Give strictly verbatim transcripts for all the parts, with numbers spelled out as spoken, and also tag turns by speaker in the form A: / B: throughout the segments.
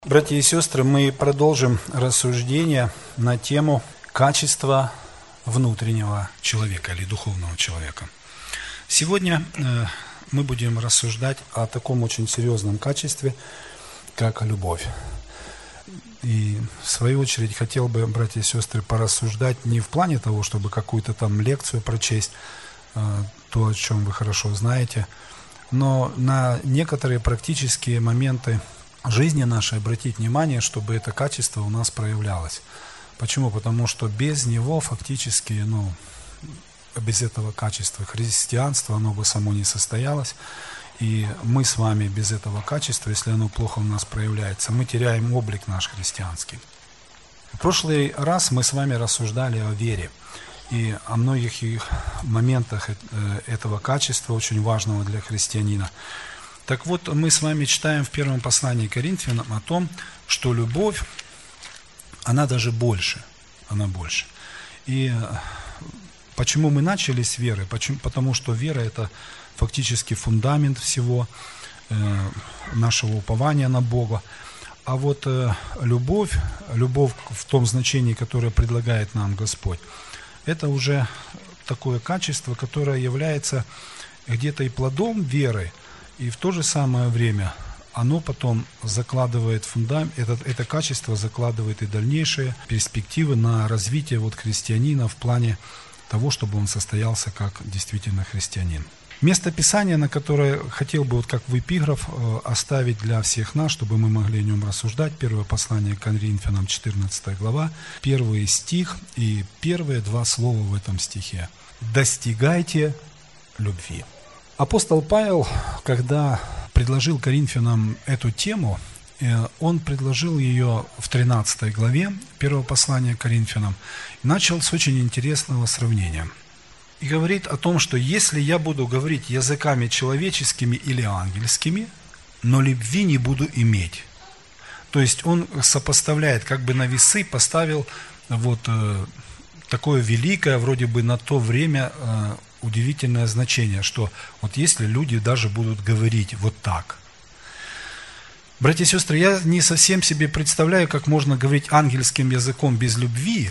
A: Братья и сестры, мы продолжим рассуждение на тему качества внутреннего человека или духовного человека. Сегодня э, мы будем рассуждать о таком очень серьезном качестве, как любовь. И в свою очередь хотел бы, братья и сестры, порассуждать не в плане того, чтобы какую-то там лекцию прочесть, э, то, о чем вы хорошо знаете, но на некоторые практические моменты жизни нашей обратить внимание, чтобы это качество у нас проявлялось. Почему? Потому что без него фактически, ну, без этого качества христианства, оно бы само не состоялось. И мы с вами без этого качества, если оно плохо у нас проявляется, мы теряем облик наш христианский. В прошлый раз мы с вами рассуждали о вере и о многих их моментах этого качества, очень важного для христианина. Так вот, мы с вами читаем в первом послании к Коринфянам о том, что любовь, она даже больше, она больше. И почему мы начали с веры? Почему? Потому что вера – это фактически фундамент всего э, нашего упования на Бога. А вот э, любовь, любовь в том значении, которое предлагает нам Господь, это уже такое качество, которое является где-то и плодом веры, и в то же самое время оно потом закладывает фундамент, это, это качество закладывает и дальнейшие перспективы на развитие вот христианина в плане того, чтобы он состоялся как действительно христианин. Место Писания, на которое хотел бы вот как в эпиграф оставить для всех нас, чтобы мы могли о нем рассуждать, первое послание к Коринфянам, четырнадцатая глава, первый стих и первые два слова в этом стихе. «Достигайте любви». Апостол Павел, когда предложил Коринфянам эту тему, он предложил ее в тринадцатой главе первого послания к Коринфянам, и начал с очень интересного сравнения. И говорит о том, что если я буду говорить языками человеческими или ангельскими, но любви не буду иметь. То есть он сопоставляет, как бы на весы поставил вот э, такое великое, вроде бы на то время, э, удивительное значение, что вот если люди даже будут говорить вот так. Братья и сестры, я не совсем себе представляю, как можно говорить ангельским языком без любви.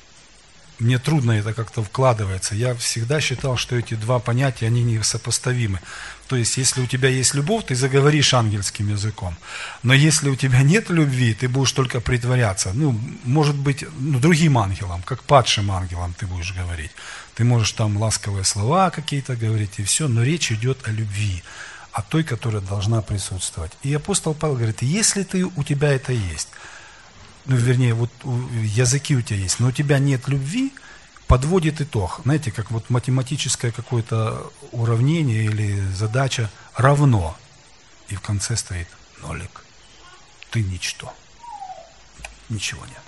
A: Мне трудно это как-то вкладывается. Я всегда считал, что эти два понятия, они несопоставимы. То есть, если у тебя есть любовь, ты заговоришь ангельским языком. Но если у тебя нет любви, ты будешь только притворяться. Ну, может быть, ну, другим ангелам, как падшим ангелам ты будешь говорить. Ты можешь там ласковые слова какие-то говорить и все, но речь идет о любви, о той, которая должна присутствовать. И апостол Павел говорит, если ты, у тебя это есть, ну, вернее, вот языки у тебя есть, но у тебя нет любви, подводит итог. Знаете, как вот математическое какое-то уравнение или задача равно. И в конце стоит нолик. Ты ничто. Ничего нет.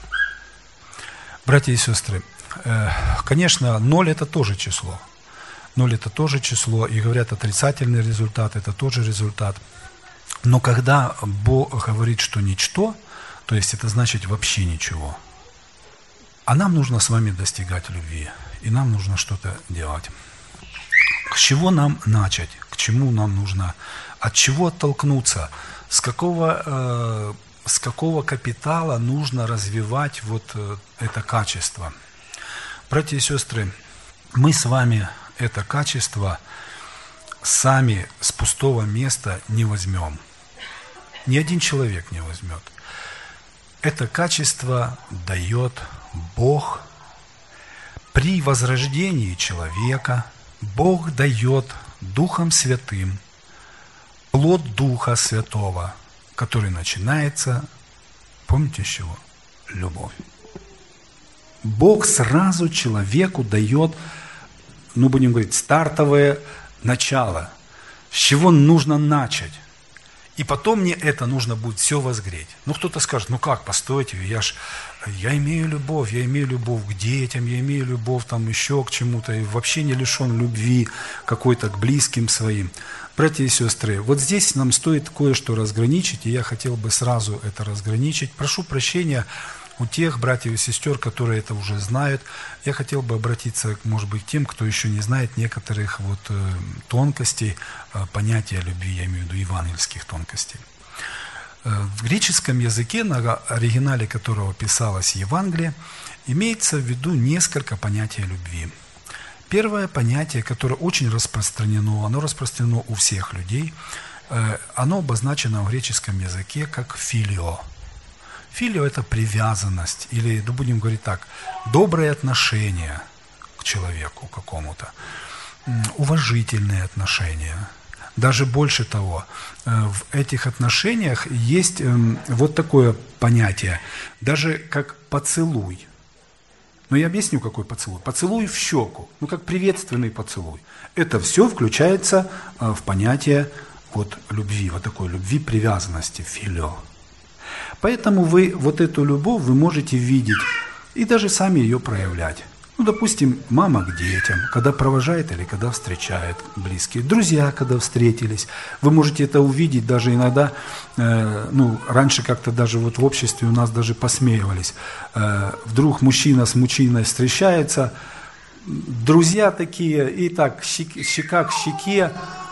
A: Братья и сестры, конечно, ноль это тоже число. Ноль это тоже число, и говорят, отрицательный результат это тоже результат. Но когда Бог говорит, что ничто, то есть это значит вообще ничего. А нам нужно с вами достигать любви, и нам нужно что-то делать. С чего нам начать? К чему нам нужно? От чего оттолкнуться? С какого, э, с какого капитала нужно развивать вот э, это качество? Братья и сестры, мы с вами это качество сами с пустого места не возьмем. Ни один человек не возьмет. Это качество дает Бог. При возрождении человека Бог дает Духом Святым плод Духа Святого, который начинается, помните с чего? Любовь. Бог сразу человеку дает, ну будем говорить, стартовое начало, с чего нужно начать. И потом мне это нужно будет все возгреть. Ну, кто-то скажет, ну как, постойте, я ж, я имею любовь, я имею любовь к детям, я имею любовь там еще к чему-то, и вообще не лишен любви какой-то к близким своим. Братья и сестры, вот здесь нам стоит кое-что разграничить, и я хотел бы сразу это разграничить. Прошу прощения у тех братьев и сестер, которые это уже знают. Я хотел бы обратиться, может быть, к тем, кто еще не знает некоторых вот тонкостей понятия любви, я имею в виду евангельских тонкостей. В греческом языке, на оригинале которого писалось Евангелие, имеется в виду несколько понятий любви. Первое понятие, которое очень распространено, оно распространено у всех людей, оно обозначено в греческом языке как филио. Филио – это привязанность, или, да будем говорить так, добрые отношения к человеку какому-то, уважительные отношения. Даже больше того, в этих отношениях есть вот такое понятие, даже как поцелуй. Но я объясню, какой поцелуй. Поцелуй в щеку, ну как приветственный поцелуй. Это все включается в понятие вот любви, вот такой любви привязанности, филио. Поэтому вы вот эту любовь вы можете видеть и даже сами ее проявлять. Ну, допустим, мама к детям, когда провожает или когда встречает близкие. Друзья, когда встретились. Вы можете это увидеть даже иногда, э, ну, раньше как-то даже вот в обществе у нас даже посмеивались. Э, вдруг мужчина с мужчиной встречается, друзья такие, и так, щека к щеке,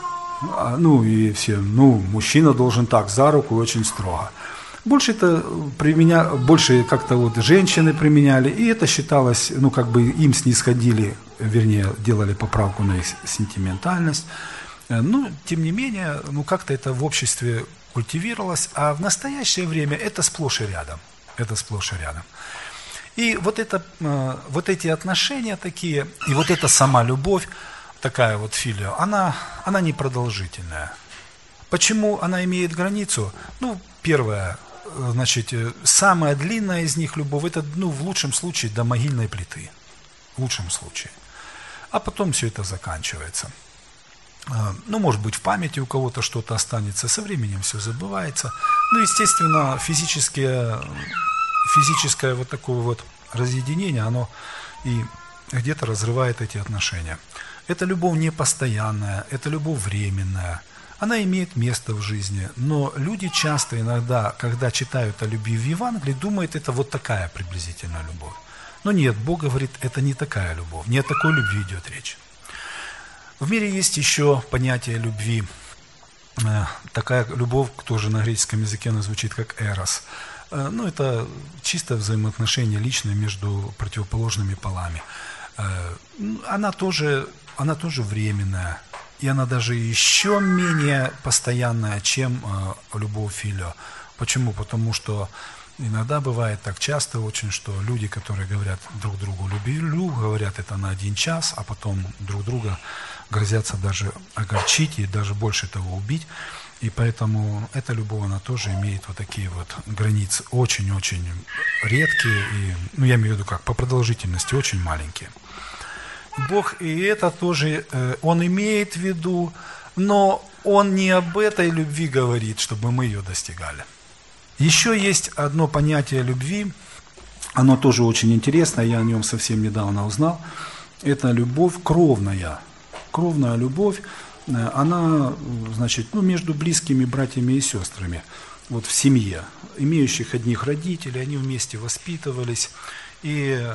A: ну, и все, ну, мужчина должен так, за руку, очень строго. Больше это применя... больше как-то вот женщины применяли, и это считалось, ну как бы им снисходили, вернее, делали поправку на их сентиментальность. Но, тем не менее, ну как-то это в обществе культивировалось, а в настоящее время это сплошь и рядом. Это сплошь и рядом. И вот, это, вот эти отношения такие, и вот эта сама любовь, такая вот филио, она, она непродолжительная. Почему она имеет границу? Ну, первое, значит, самая длинная из них любовь, это, ну, в лучшем случае до могильной плиты. В лучшем случае. А потом все это заканчивается. Ну, может быть, в памяти у кого-то что-то останется, со временем все забывается. Ну, естественно, физическое, физическое вот такое вот разъединение, оно и где-то разрывает эти отношения. Это любовь не постоянная, это любовь временная. Она имеет место в жизни, но люди часто иногда, когда читают о любви в Евангелии, думают, это вот такая приблизительная любовь. Но нет, Бог говорит, это не такая любовь, не о такой любви идет речь. В мире есть еще понятие любви. Такая любовь, тоже на греческом языке она звучит как эрос. Ну, это чисто взаимоотношения личные между противоположными полами. Она тоже, она тоже временная. И она даже еще менее постоянная, чем э, любовь филио. Почему? Потому что иногда бывает так часто очень, что люди, которые говорят друг другу «люблю», говорят это на один час, а потом друг друга грозятся даже огорчить и даже больше того убить. И поэтому эта любовь, она тоже имеет вот такие вот границы очень-очень редкие, и, ну я имею в виду как, по продолжительности очень маленькие. Бог и это тоже, Он имеет в виду, но Он не об этой любви говорит, чтобы мы ее достигали. Еще есть одно понятие любви, оно тоже очень интересное, я о нем совсем недавно узнал. Это любовь кровная. Кровная любовь, она, значит, ну, между близкими братьями и сестрами, вот в семье, имеющих одних родителей, они вместе воспитывались, и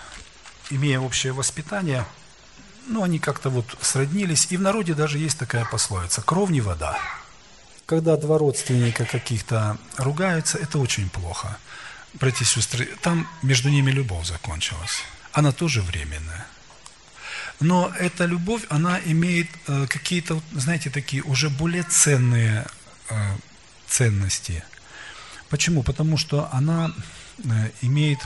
A: имея общее воспитание, ну, они как-то вот сроднились. И в народе даже есть такая пословица: «Кровь не вода». Когда два родственника каких-то ругаются, это очень плохо. Братья и сестры, там между ними любовь закончилась. Она тоже временная. Но эта любовь, она имеет э, какие-то, знаете, такие уже более ценные э, ценности. Почему? Потому что она э, имеет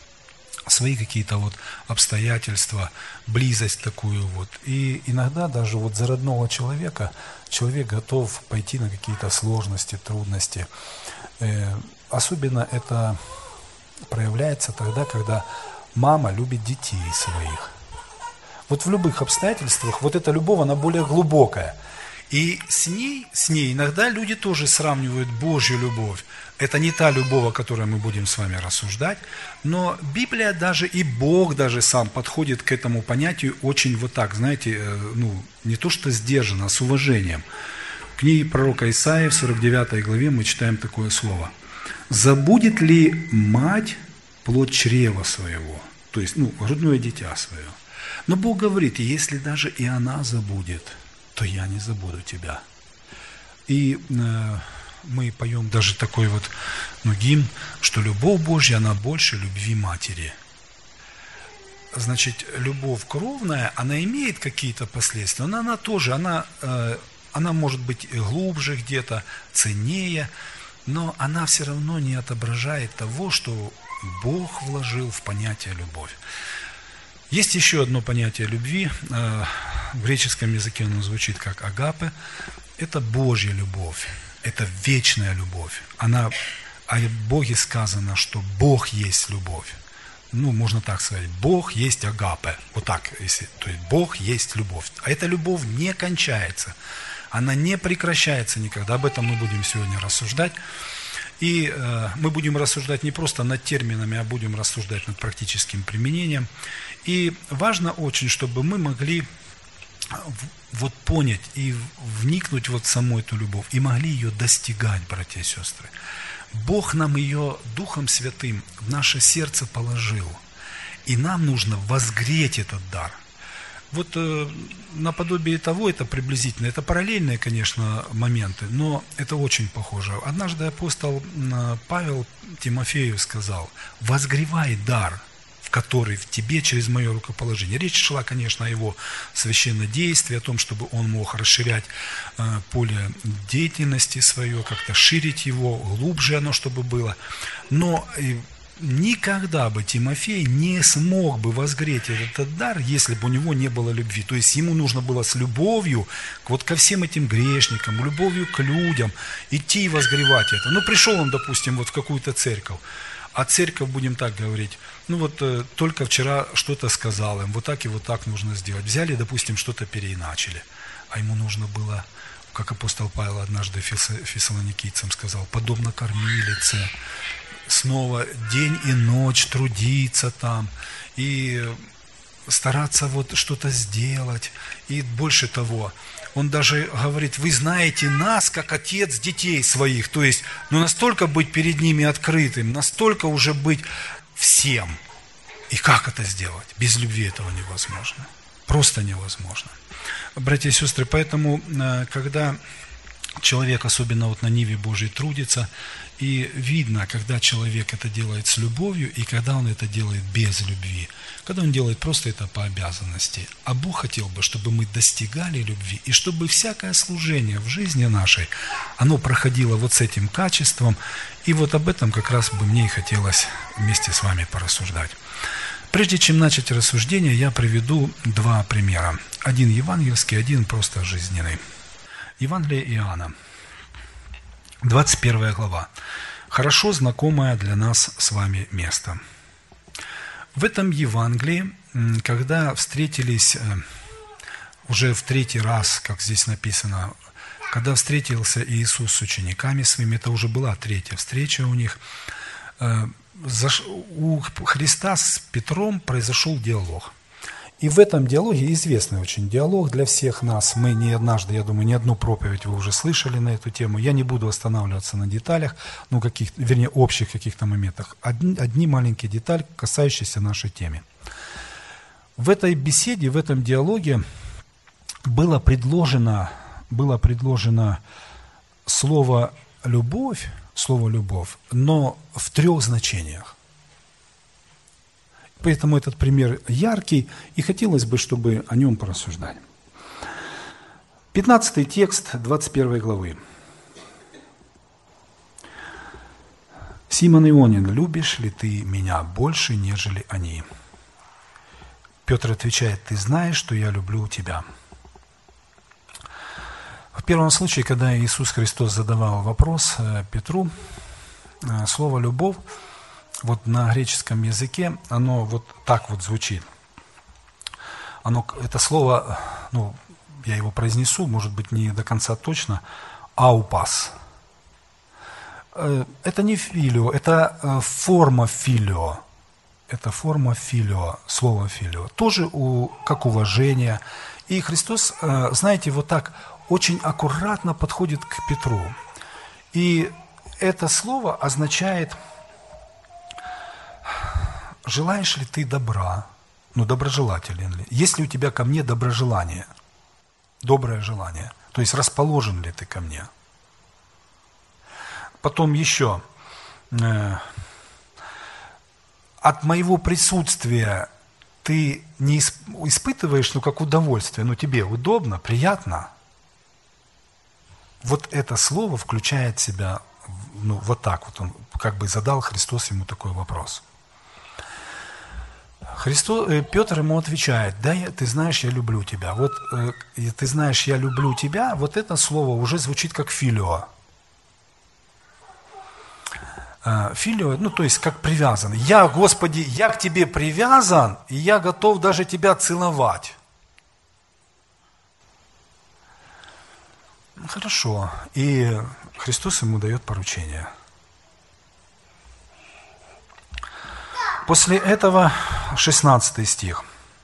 A: свои какие-то вот обстоятельства, близость такую вот. И иногда даже вот за родного человека человек готов пойти на какие-то сложности, трудности. Э, особенно это проявляется тогда, когда мама любит детей своих. Вот в любых обстоятельствах вот эта любовь, она более глубокая. И с ней, с ней иногда люди тоже сравнивают Божью любовь. Это не та любовь, о которой мы будем с вами рассуждать, но Библия даже и Бог даже сам подходит к этому понятию очень вот так, знаете, ну, не то что сдержанно, а с уважением. В книге пророка Исаии в сорок девятой главе мы читаем такое слово: «Забудет ли мать плод чрева своего?» То есть, ну, грудное дитя свое. Но Бог говорит: если даже и она забудет, то я не забуду тебя. И э, мы поем даже такой вот ну, гимн, что любовь Божья, она больше любви матери. Значит, любовь кровная, она имеет какие-то последствия, но она тоже, она, она может быть глубже где-то, ценнее, но она все равно не отображает того, что Бог вложил в понятие любовь. Есть еще одно понятие любви, в греческом языке оно звучит как агапе, это Божья любовь, это вечная любовь. Она, о Боге сказано, что Бог есть любовь. Ну, можно так сказать, Бог есть агапе, вот так, если, то есть Бог есть любовь. А эта любовь не кончается, она не прекращается никогда, об этом мы будем сегодня рассуждать. И э, мы будем рассуждать не просто над терминами, а будем рассуждать над практическим применением. И важно очень, чтобы мы могли вот понять и вникнуть вот в саму эту любовь, и могли ее достигать, братья и сестры. Бог нам ее Духом Святым в наше сердце положил, и нам нужно возгреть этот дар. Вот э, наподобие того, это приблизительно, это параллельные, конечно, моменты, но это очень похоже. Однажды апостол Павел Тимофею сказал: «Возгревай дар, в который в тебе через мое рукоположение». Речь шла, конечно, о его священнодействии, о том, чтобы он мог расширять э, поле деятельности свое, как-то ширить его, глубже оно, чтобы было. Но э, никогда бы Тимофей не смог бы возгреть этот дар, если бы у него не было любви. То есть ему нужно было с любовью вот ко всем этим грешникам, любовью к людям идти и возгревать это. Ну, пришел он, допустим, вот в какую-то церковь, а церковь, будем так говорить, ну вот э, только вчера что-то сказал им, вот так и вот так нужно сделать. Взяли, допустим, что-то переиначили, а ему нужно было, как апостол Павел однажды фессалоникийцам сказал, подобно кормилице, снова день и ночь трудиться там, и стараться вот что-то сделать. И больше того, он даже говорит: вы знаете нас, как отец детей своих. То есть, ну настолько быть перед ними открытым, настолько уже быть всем. И как это сделать? Без любви этого невозможно. Просто невозможно. Братья и сестры, поэтому, когда человек, особенно вот на ниве Божьей, трудится, и видно, когда человек это делает с любовью, и когда он это делает без любви. Когда он делает просто это по обязанности. А Бог хотел бы, чтобы мы достигали любви, и чтобы всякое служение в жизни нашей, оно проходило вот с этим качеством. И вот об этом как раз бы мне и хотелось вместе с вами порассуждать. Прежде чем начать рассуждение, я приведу два примера. Один евангельский, один просто жизненный. Евангелие Иоанна, двадцать первая глава. Хорошо знакомое для нас с вами место. В этом Евангелии, когда встретились уже в третий раз, как здесь написано, когда встретился Иисус с учениками своими, это уже была третья встреча у них, у Христа с Петром произошел диалог. И в этом диалоге, известный очень диалог для всех нас, мы не однажды, я думаю, не одну проповедь вы уже слышали на эту тему, я не буду останавливаться на деталях, ну, каких, вернее, общих каких-то моментах, одни, одни маленькие детали, касающиеся нашей темы. В этой беседе, в этом диалоге было предложено, было предложено слово «любовь», слово «любовь», но в трех значениях. Поэтому этот пример яркий, и хотелось бы, чтобы о нем порассуждали. пятнадцатый текст двадцать первой главы. «Симон Ионин, любишь ли ты меня больше, нежели они?» Петр отвечает: «Ты знаешь, что я люблю тебя». В первом случае, когда Иисус Христос задавал вопрос Петру, слово «любовь», вот на греческом языке оно вот так вот звучит. Оно, это слово, ну, я его произнесу, может быть, не до конца точно, аупас. Это не филио, это форма филио. Это форма филио, слово филио. Тоже у, как уважение. И Христос, знаете, вот так очень аккуратно подходит к Петру. И это слово означает: желаешь ли ты добра? Ну, доброжелателен ли? Есть ли у тебя ко мне доброжелание? Доброе желание. То есть расположен ли ты ко мне? Потом еще. От моего присутствия ты не испытываешь, ну, как удовольствие, ну, тебе удобно, приятно. Вот это слово включает в себя, ну, вот так вот, он как бы задал Христос ему такой вопрос. Христос, Петр ему отвечает: да, я, ты знаешь, я люблю тебя. Вот э, ты знаешь, я люблю тебя, вот это слово уже звучит как филио. Э, филио, ну, то есть как привязан. Я, Господи, я к тебе привязан, и я готов даже тебя целовать. Хорошо. И Христос ему дает поручение. После этого шестнадцатый стих.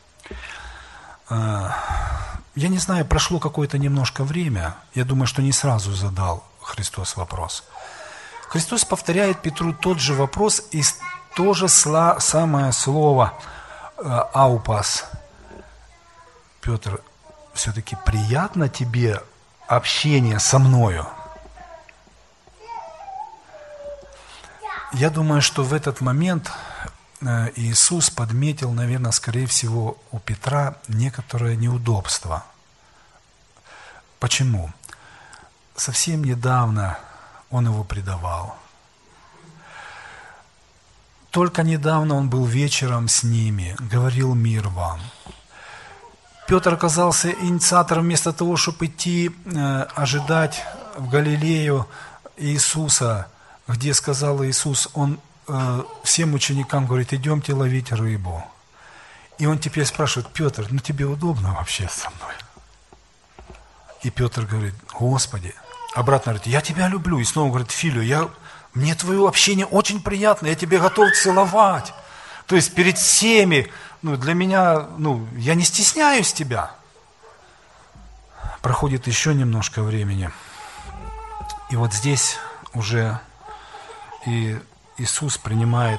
A: Я не знаю, прошло какое-то немножко время. Я думаю, что не сразу задал Христос вопрос. Христос повторяет Петру тот же вопрос и то же самое слово «аупас». Петр, все-таки приятно тебе общение со мною? Я думаю, что в этот момент Иисус подметил, наверное, скорее всего, у Петра некоторое неудобство. Почему? Совсем недавно он его предавал. Только недавно он был вечером с ними, говорил мир вам. Петр оказался инициатором вместо того, чтобы идти э, ожидать в Галилею Иисуса, где сказал Иисус, он э, всем ученикам говорит: идемте ловить рыбу. И он теперь спрашивает: Петр, ну тебе удобно вообще со мной? И Петр говорит: Господи, обратно говорит: я тебя люблю. И снова говорит: Филю, я, мне твое общение очень приятно, я тебе готов целовать. То есть перед всеми, ну, для меня, ну, я не стесняюсь тебя. Проходит еще немножко времени. И вот здесь уже и Иисус принимает,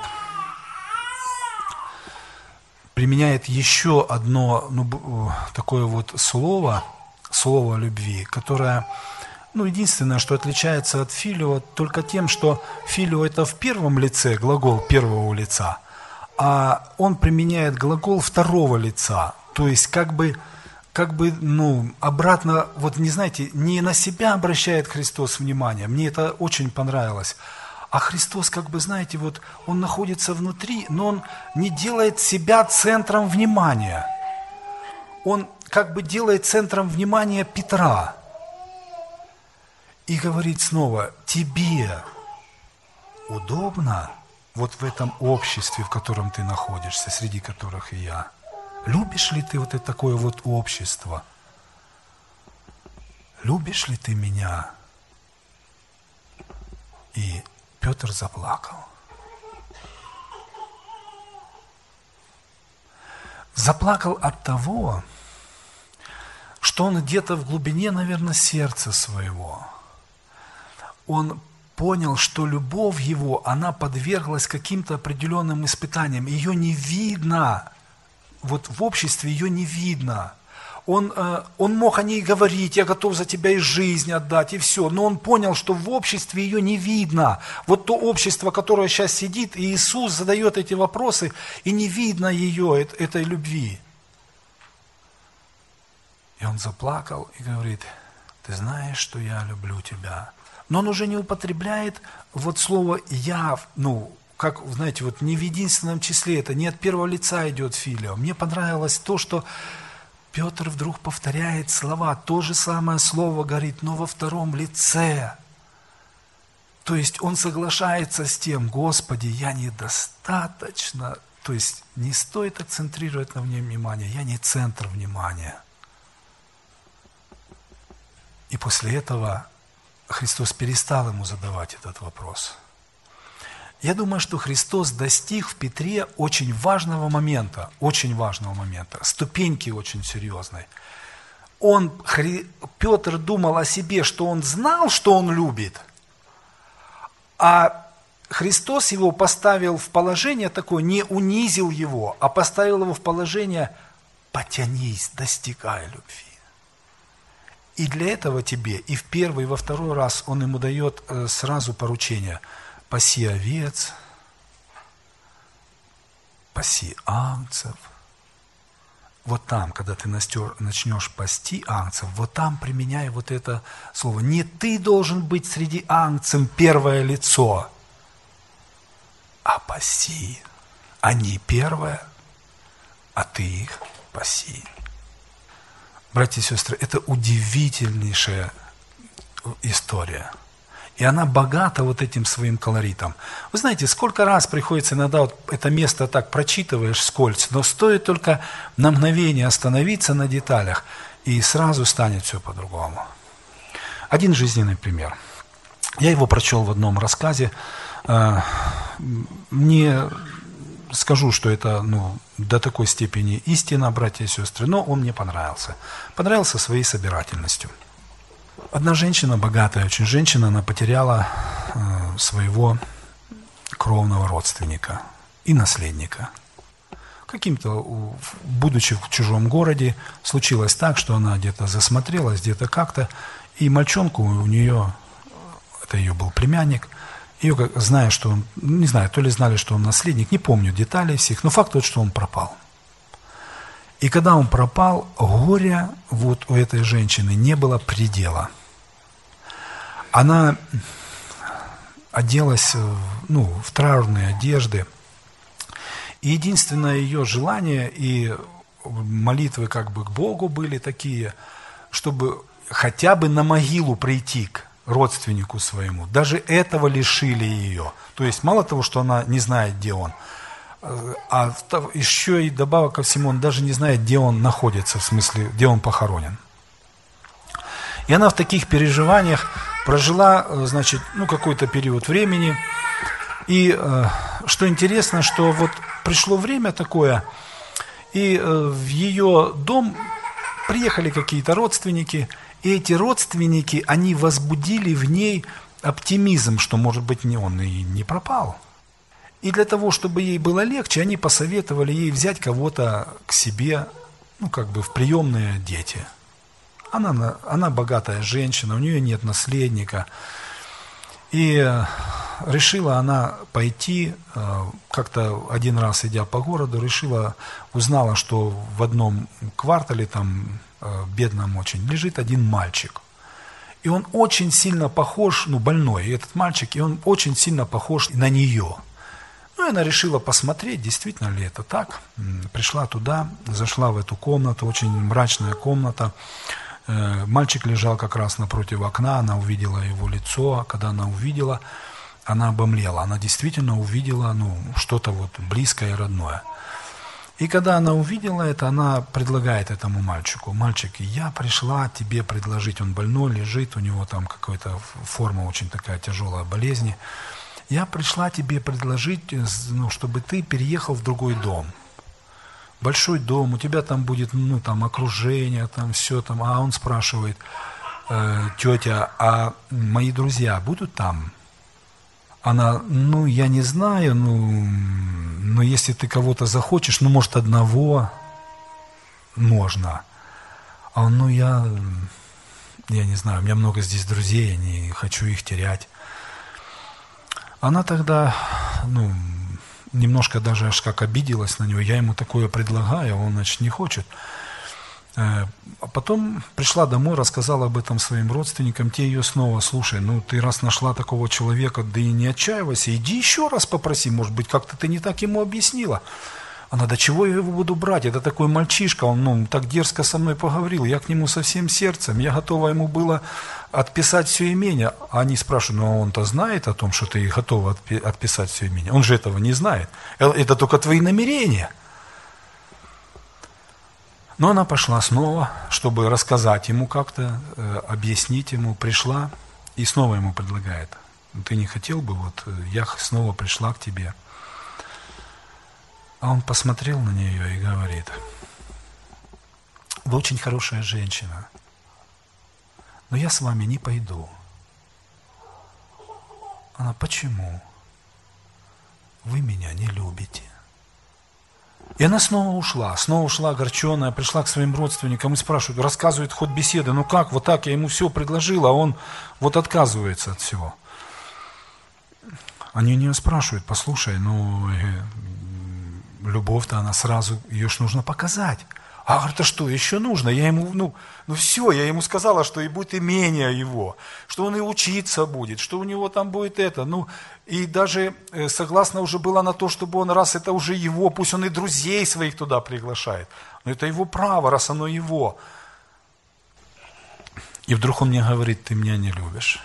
A: применяет еще одно, ну, такое вот слово, слово любви, которое, ну, единственное, что отличается от филио, только тем, что филио это в первом лице, глагол первого лица, а он применяет глагол второго лица, то есть как бы, как бы, ну, обратно, вот не знаете, не на себя обращает Христос внимание, мне это очень понравилось, а Христос, как бы, знаете, вот он находится внутри, но он не делает себя центром внимания, он как бы делает центром внимания Петра и говорит снова: тебе удобно вот в этом обществе, в котором ты находишься, среди которых и я? Любишь ли ты вот это такое вот общество? Любишь ли ты меня? И Петр заплакал. Заплакал от того, что он где-то в глубине, наверное, сердца своего, он понял, что любовь его, она подверглась каким-то определенным испытаниям. Ее не видно. Вот в обществе ее не видно. Он, э, он мог о ней говорить: я готов за тебя и жизнь отдать, и все. Но он понял, что в обществе ее не видно. Вот то общество, которое сейчас сидит, и Иисус задает эти вопросы, и не видно ее, этой любви. И он заплакал и говорит: ты знаешь, что я люблю тебя. Но он уже не употребляет вот слово «я», ну, как, знаете, вот не в единственном числе, это не от первого лица идет филио. Мне понравилось то, что Петр вдруг повторяет слова, то же самое слово говорит, но во втором лице. То есть он соглашается с тем: Господи, я недостаточно, то есть не стоит акцентрировать на мне внимание, я не центр внимания. И после этого Христос перестал ему задавать этот вопрос. Я думаю, что Христос достиг в Петре очень важного момента, очень важного момента, ступеньки очень серьезной. Он, Хри, Петр думал о себе, что он знал, что он любит, а Христос его поставил в положение такое, не унизил его, а поставил его в положение: потянись, достигай любви. И для этого тебе и в первый, и во второй раз он ему дает сразу поручение: паси овец, паси агнцев. Вот там, когда ты начнешь пасти агнцев, вот там применяй вот это слово. Не ты должен быть среди агнцев первое лицо, а паси. Они первое, а ты их паси. Братья и сестры, это удивительнейшая история. И она богата вот этим своим колоритом. Вы знаете, сколько раз приходится иногда вот это место так прочитываешь вскользь, но стоит только на мгновение остановиться на деталях, и сразу станет все по-другому. Один жизненный пример. Я его прочел в одном рассказе. Не скажу, что это ну, до такой степени истина, братья и сестры, но он мне понравился. Понравился своей собирательностью. Одна женщина, богатая очень женщина, она потеряла э, своего кровного родственника и наследника. Каким-то, будучи в чужом городе, случилось так, что она где-то засмотрелась, где-то как-то, и мальчонку у нее, это ее был племянник, ее, зная, что он, не знаю, то ли знали, что он наследник, не помню деталей всех, но факт тот, что он пропал. И когда он пропал, горя вот у этой женщины не было предела. Она оделась ну, в траурные одежды. И единственное ее желание и молитвы как бы к Богу были такие, чтобы хотя бы на могилу прийти к родственнику своему. Даже этого лишили ее. То есть мало того, что она не знает, где он, а еще и добавок ко всему, он даже не знает, где он находится, в смысле, где он похоронен. И она в таких переживаниях прожила, значит, ну, какой-то период времени. И что интересно, что вот пришло время такое, и в ее дом приехали какие-то родственники, и эти родственники, они возбудили в ней оптимизм, что, может быть, не он и не пропал. И для того, чтобы ей было легче, они посоветовали ей взять кого-то к себе, ну, как бы в приемные дети. Она, она богатая женщина, у нее нет наследника. И решила она пойти, как-то один раз идя по городу, решила, узнала, что в одном квартале, там, бедном очень, лежит один мальчик. И он очень сильно похож, ну, больной, этот мальчик, и он очень сильно похож на нее. Ну, и она решила посмотреть, действительно ли это так. Пришла туда, зашла в эту комнату, очень мрачная комната. Мальчик лежал как раз напротив окна, она увидела его лицо. Когда она увидела, она обомлела. Она действительно увидела ну, что-то вот близкое и родное. И когда она увидела это, она предлагает этому мальчику: мальчик, я пришла тебе предложить, он больной, лежит, у него там какая-то форма очень такая тяжелая болезни. Я пришла тебе предложить, ну, чтобы ты переехал в другой дом. Большой дом, у тебя там будет, ну, там, окружение, там, все там. А он спрашивает: э, тетя, а мои друзья будут там? Она: ну, я не знаю, ну, но если ты кого-то захочешь, ну, может, одного можно. А он: ну, я, я не знаю, у меня много здесь друзей, я не хочу их терять. Она тогда, ну, немножко даже аж как обиделась на него. Я ему такое предлагаю, он, значит, не хочет. А потом пришла домой, рассказала об этом своим родственникам. Те ее снова: слушай, ну ты раз нашла такого человека, да и не отчаивайся, иди еще раз попроси, может быть, как-то ты не так ему объяснила. Она: да чего я его буду брать, это такой мальчишка, он ну, так дерзко со мной поговорил, я к нему со всем сердцем, я готова ему было отписать все имение. А они спрашивают: ну а он-то знает о том, что ты готова отписать все имение? Он же этого не знает, это только твои намерения. Но она пошла снова, чтобы рассказать ему как-то, э, объяснить ему, пришла и снова ему предлагает: ты не хотел бы, вот я снова пришла к тебе. А он посмотрел на нее и говорит: вы очень хорошая женщина, но я с вами не пойду. Она: почему? Вы меня не любите. И она снова ушла, снова ушла огорченная, пришла к своим родственникам и спрашивает, рассказывает ход беседы, ну как, вот так, я ему все предложила, а он вот отказывается от всего. Они у нее спрашивают, послушай, ну, любовь-то она сразу, ее ж нужно показать. А говорит, а что, еще нужно? Я ему, ну, ну все, я ему сказала, что и будет имение его, что он и учиться будет, что у него там будет это. Ну, и даже э, согласна уже была на то, чтобы он, раз это уже его, пусть он и друзей своих туда приглашает. Но это его право, раз оно его. И вдруг он мне говорит, ты меня не любишь.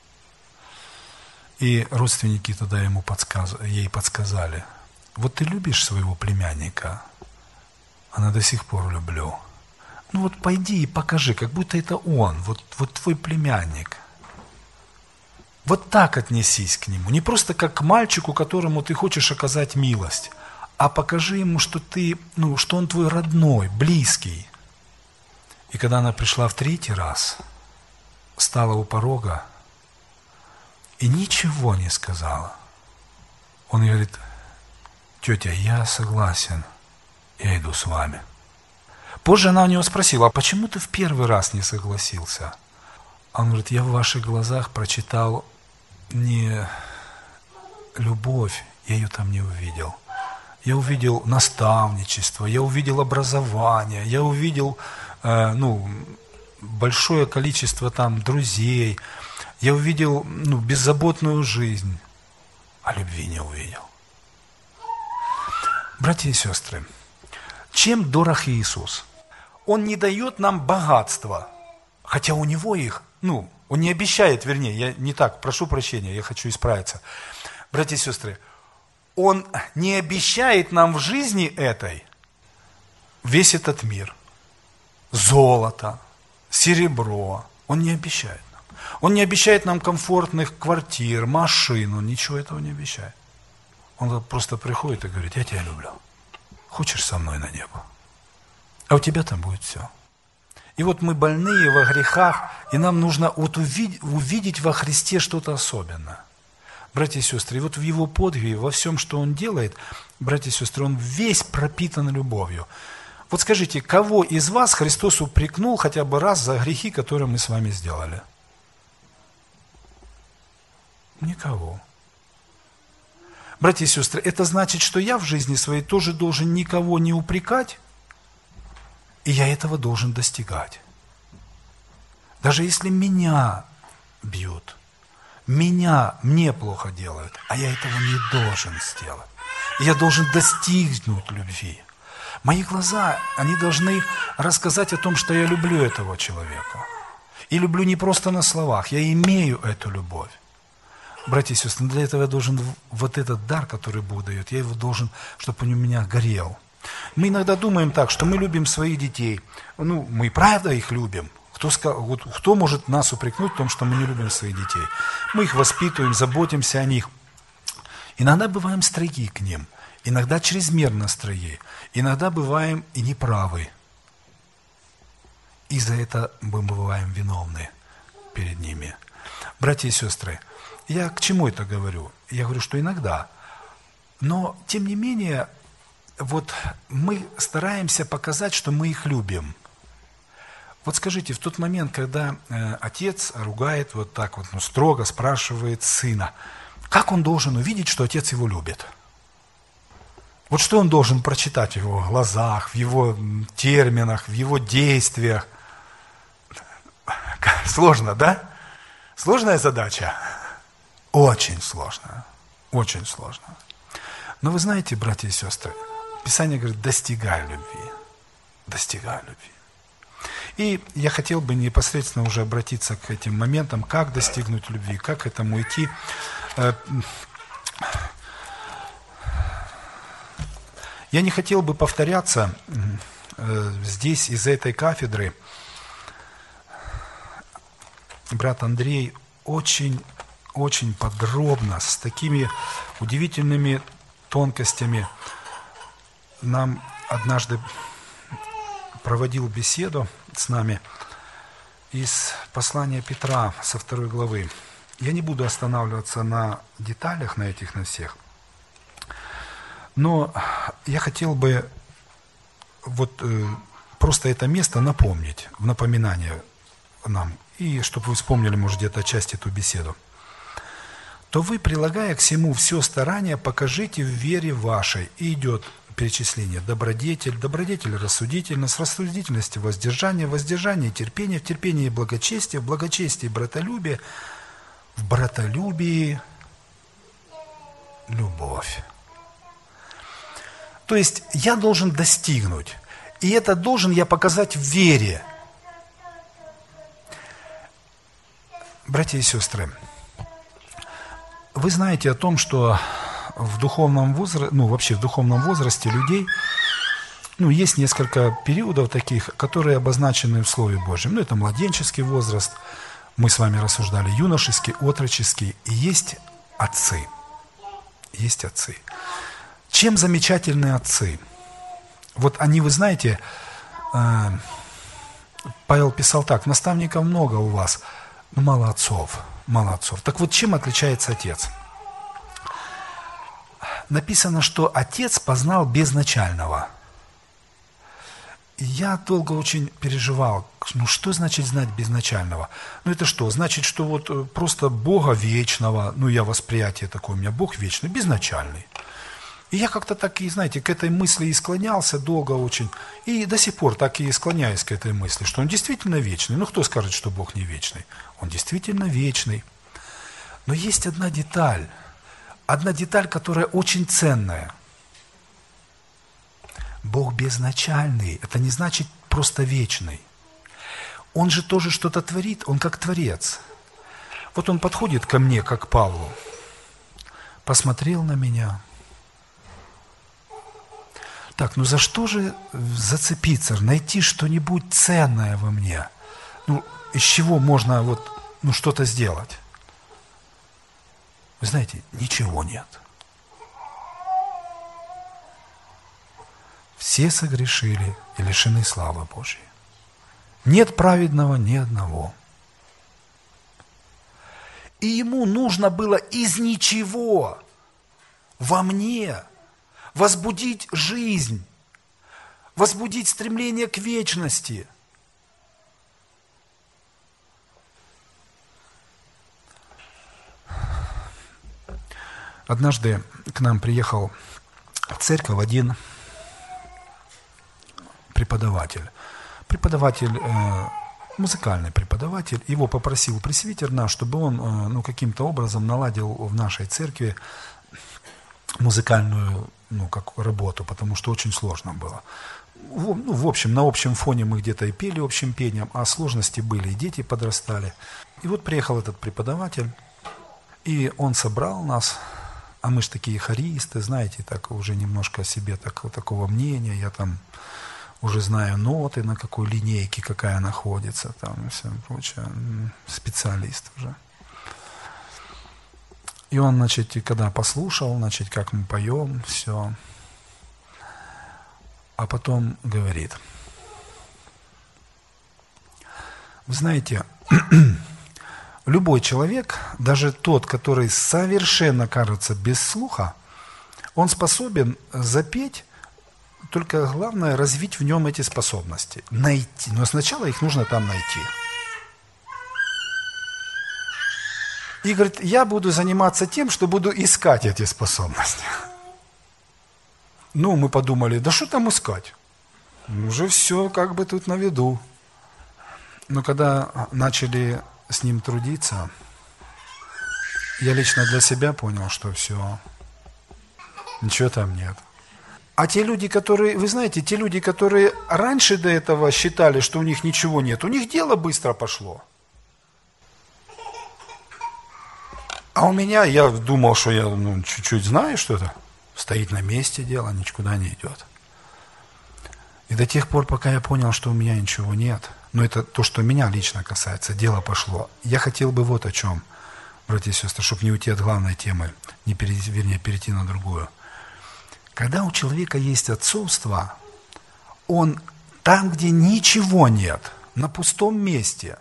A: И родственники тогда ему подсказ... ей подсказали, вот ты любишь своего племянника? Она до сих пор люблю. Ну вот пойди и покажи, как будто это он, вот, вот твой племянник. Вот так отнесись к нему. Не просто как к мальчику, которому ты хочешь оказать милость, а покажи ему, что ты, ну, что он твой родной, близкий. И когда она пришла в третий раз, стала у порога и ничего не сказала. Он говорит, тетя, я согласен. Я иду с вами. Позже она у него спросила, а почему ты в первый раз не согласился? Он говорит, я в ваших глазах прочитал не любовь, я ее там не увидел. Я увидел наставничество, я увидел образование, я увидел э, ну, большое количество там друзей, я увидел ну, беззаботную жизнь, а любви не увидел. Братья и сестры, чем дорог Иисус? Он не дает нам богатства, хотя у Него их, ну, Он не обещает, вернее, я не так, прошу прощения, я хочу исправиться. Братья и сестры, Он не обещает нам в жизни этой весь этот мир, золото, серебро, Он не обещает нам. Он не обещает нам комфортных квартир, машин, Он ничего этого не обещает. Он просто приходит и говорит, я тебя люблю. Хочешь со мной на небо? А у тебя там будет все. И вот мы больные во грехах, и нам нужно вот увидеть, увидеть во Христе что-то особенное. Братья и сестры, и вот в Его подвиге, во всем, что Он делает, братья и сестры, Он весь пропитан любовью. Вот скажите, кого из вас Христос упрекнул хотя бы раз за грехи, которые мы с вами сделали? Никого. Братья и сестры, это значит, что я в жизни своей тоже должен никого не упрекать, и я этого должен достигать. Даже если меня бьют, меня, мне плохо делают, а я этого не должен сделать. Я должен достигнуть любви. Мои глаза, они должны рассказать о том, что я люблю этого человека. И люблю не просто на словах, я имею эту любовь. Братья и сестры, для этого я должен вот этот дар, который Бог дает, я его должен, чтобы он у меня горел. Мы иногда думаем так, что мы любим своих детей. Ну, мы и правда их любим. Кто, вот, кто может нас упрекнуть в том, что мы не любим своих детей? Мы их воспитываем, заботимся о них. Иногда бываем строги к ним, иногда чрезмерно строги, иногда бываем и неправы. И за это мы бываем виновны перед ними. Братья и сестры, я к чему это говорю? Я говорю, что иногда. Но, тем не менее, вот мы стараемся показать, что мы их любим. Вот скажите, в тот момент, когда э, отец ругает вот так вот, ну, строго спрашивает сына, как он должен увидеть, что отец его любит? Вот что он должен прочитать в его глазах, в его терминах, в его действиях? Сложно, да? Сложная задача? Очень сложно, очень сложно. Но вы знаете, братья и сестры, Писание говорит, достигай любви, достигай любви. И я хотел бы непосредственно уже обратиться к этим моментам, как достигнуть любви, как к этому идти. Я не хотел бы повторяться здесь из этой кафедры. Брат Андрей очень очень подробно, с такими удивительными тонкостями нам однажды проводил беседу с нами из послания Петра со второй главы. Я не буду останавливаться на деталях, на этих, на всех. Но я хотел бы вот э, просто это место напомнить, в напоминание нам, и чтобы вы вспомнили, может, где-то часть эту беседу. То вы, прилагая к всему все старание, покажите в вере вашей. И идет перечисление: добродетель, добродетель рассудительность, рассудительность воздержание, воздержание терпение, в терпении благочестие, в благочестии братолюбие, в братолюбии любовь. То есть я должен достигнуть, и это должен я показать в вере. Братья и сестры, вы знаете о том, что в духовном возрасте, ну вообще в духовном возрасте людей, ну есть несколько периодов таких, которые обозначены в Слове Божьем. Ну это младенческий возраст, мы с вами рассуждали, юношеский, отроческий, и есть отцы. Есть отцы. Чем замечательны отцы? Вот они, вы знаете, э, Павел писал так: наставников много у вас, но мало отцов, мало отцов. Так вот, чем отличается отец? Написано, что отец познал безначального. И я долго очень переживал, ну что значит знать безначального? Ну это что? Значит, что вот просто Бога вечного, ну я восприятие такое у меня, Бог вечный, безначальный. И я как-то так и, знаете, к этой мысли и склонялся долго очень. И до сих пор так и склоняюсь к этой мысли, что Он действительно вечный. Ну кто скажет, что Бог не вечный? Он действительно вечный. Но есть одна деталь. Одна деталь, которая очень ценная. Бог безначальный. Это не значит просто вечный. Он же тоже что-то творит. Он как Творец. Вот Он подходит ко мне, как к Павлу. Посмотрел на меня. Так, ну за что же зацепиться, найти что-нибудь ценное во мне? Ну, из чего можно вот, ну, что-то сделать? Вы знаете, ничего нет. Все согрешили и лишены славы Божьей. Нет праведного ни одного. И ему нужно было из ничего во мне возбудить жизнь, возбудить стремление к вечности. Однажды к нам приехал в церковь один преподаватель. Преподаватель, э, музыкальный преподаватель. Его попросил пресвитер наш, чтобы он э, ну, каким-то образом наладил в нашей церкви музыкальную ну, как работу, потому что очень сложно было. В, ну, в общем, на общем фоне мы где-то и пели общим пением, а сложности были, и дети подрастали. И вот приехал этот преподаватель, и он собрал нас, а мы же такие хористы, знаете, так уже немножко о себе так, такого мнения, я там уже знаю ноты, на какой линейке какая находится, там и все прочее, специалист уже. И он, значит, когда послушал, значит, как мы поем, все, а потом говорит: вы знаете, любой человек, даже тот, который совершенно кажется без слуха, он способен запеть, только главное развить в нем эти способности, найти, но сначала их нужно там найти. И говорит, я буду заниматься тем, что буду искать эти способности. Ну, мы подумали, да что там искать? Уже все как бы тут на виду. Но когда начали с ним трудиться, я лично для себя понял, что все, ничего там нет. А те люди, которые, вы знаете, те люди, которые раньше до этого считали, что у них ничего нет, у них дело быстро пошло. А у меня, я думал, что я ну, чуть-чуть знаю что-то. Стоит на месте дело, никуда не идет. И до тех пор, пока я понял, что у меня ничего нет, но это то, что меня лично касается, дело пошло. Я хотел бы вот о чем, братья и сестры, чтобы не уйти от главной темы, не перейти, вернее, перейти на другую. Когда у человека есть отцовство, он там, где ничего нет, на пустом месте,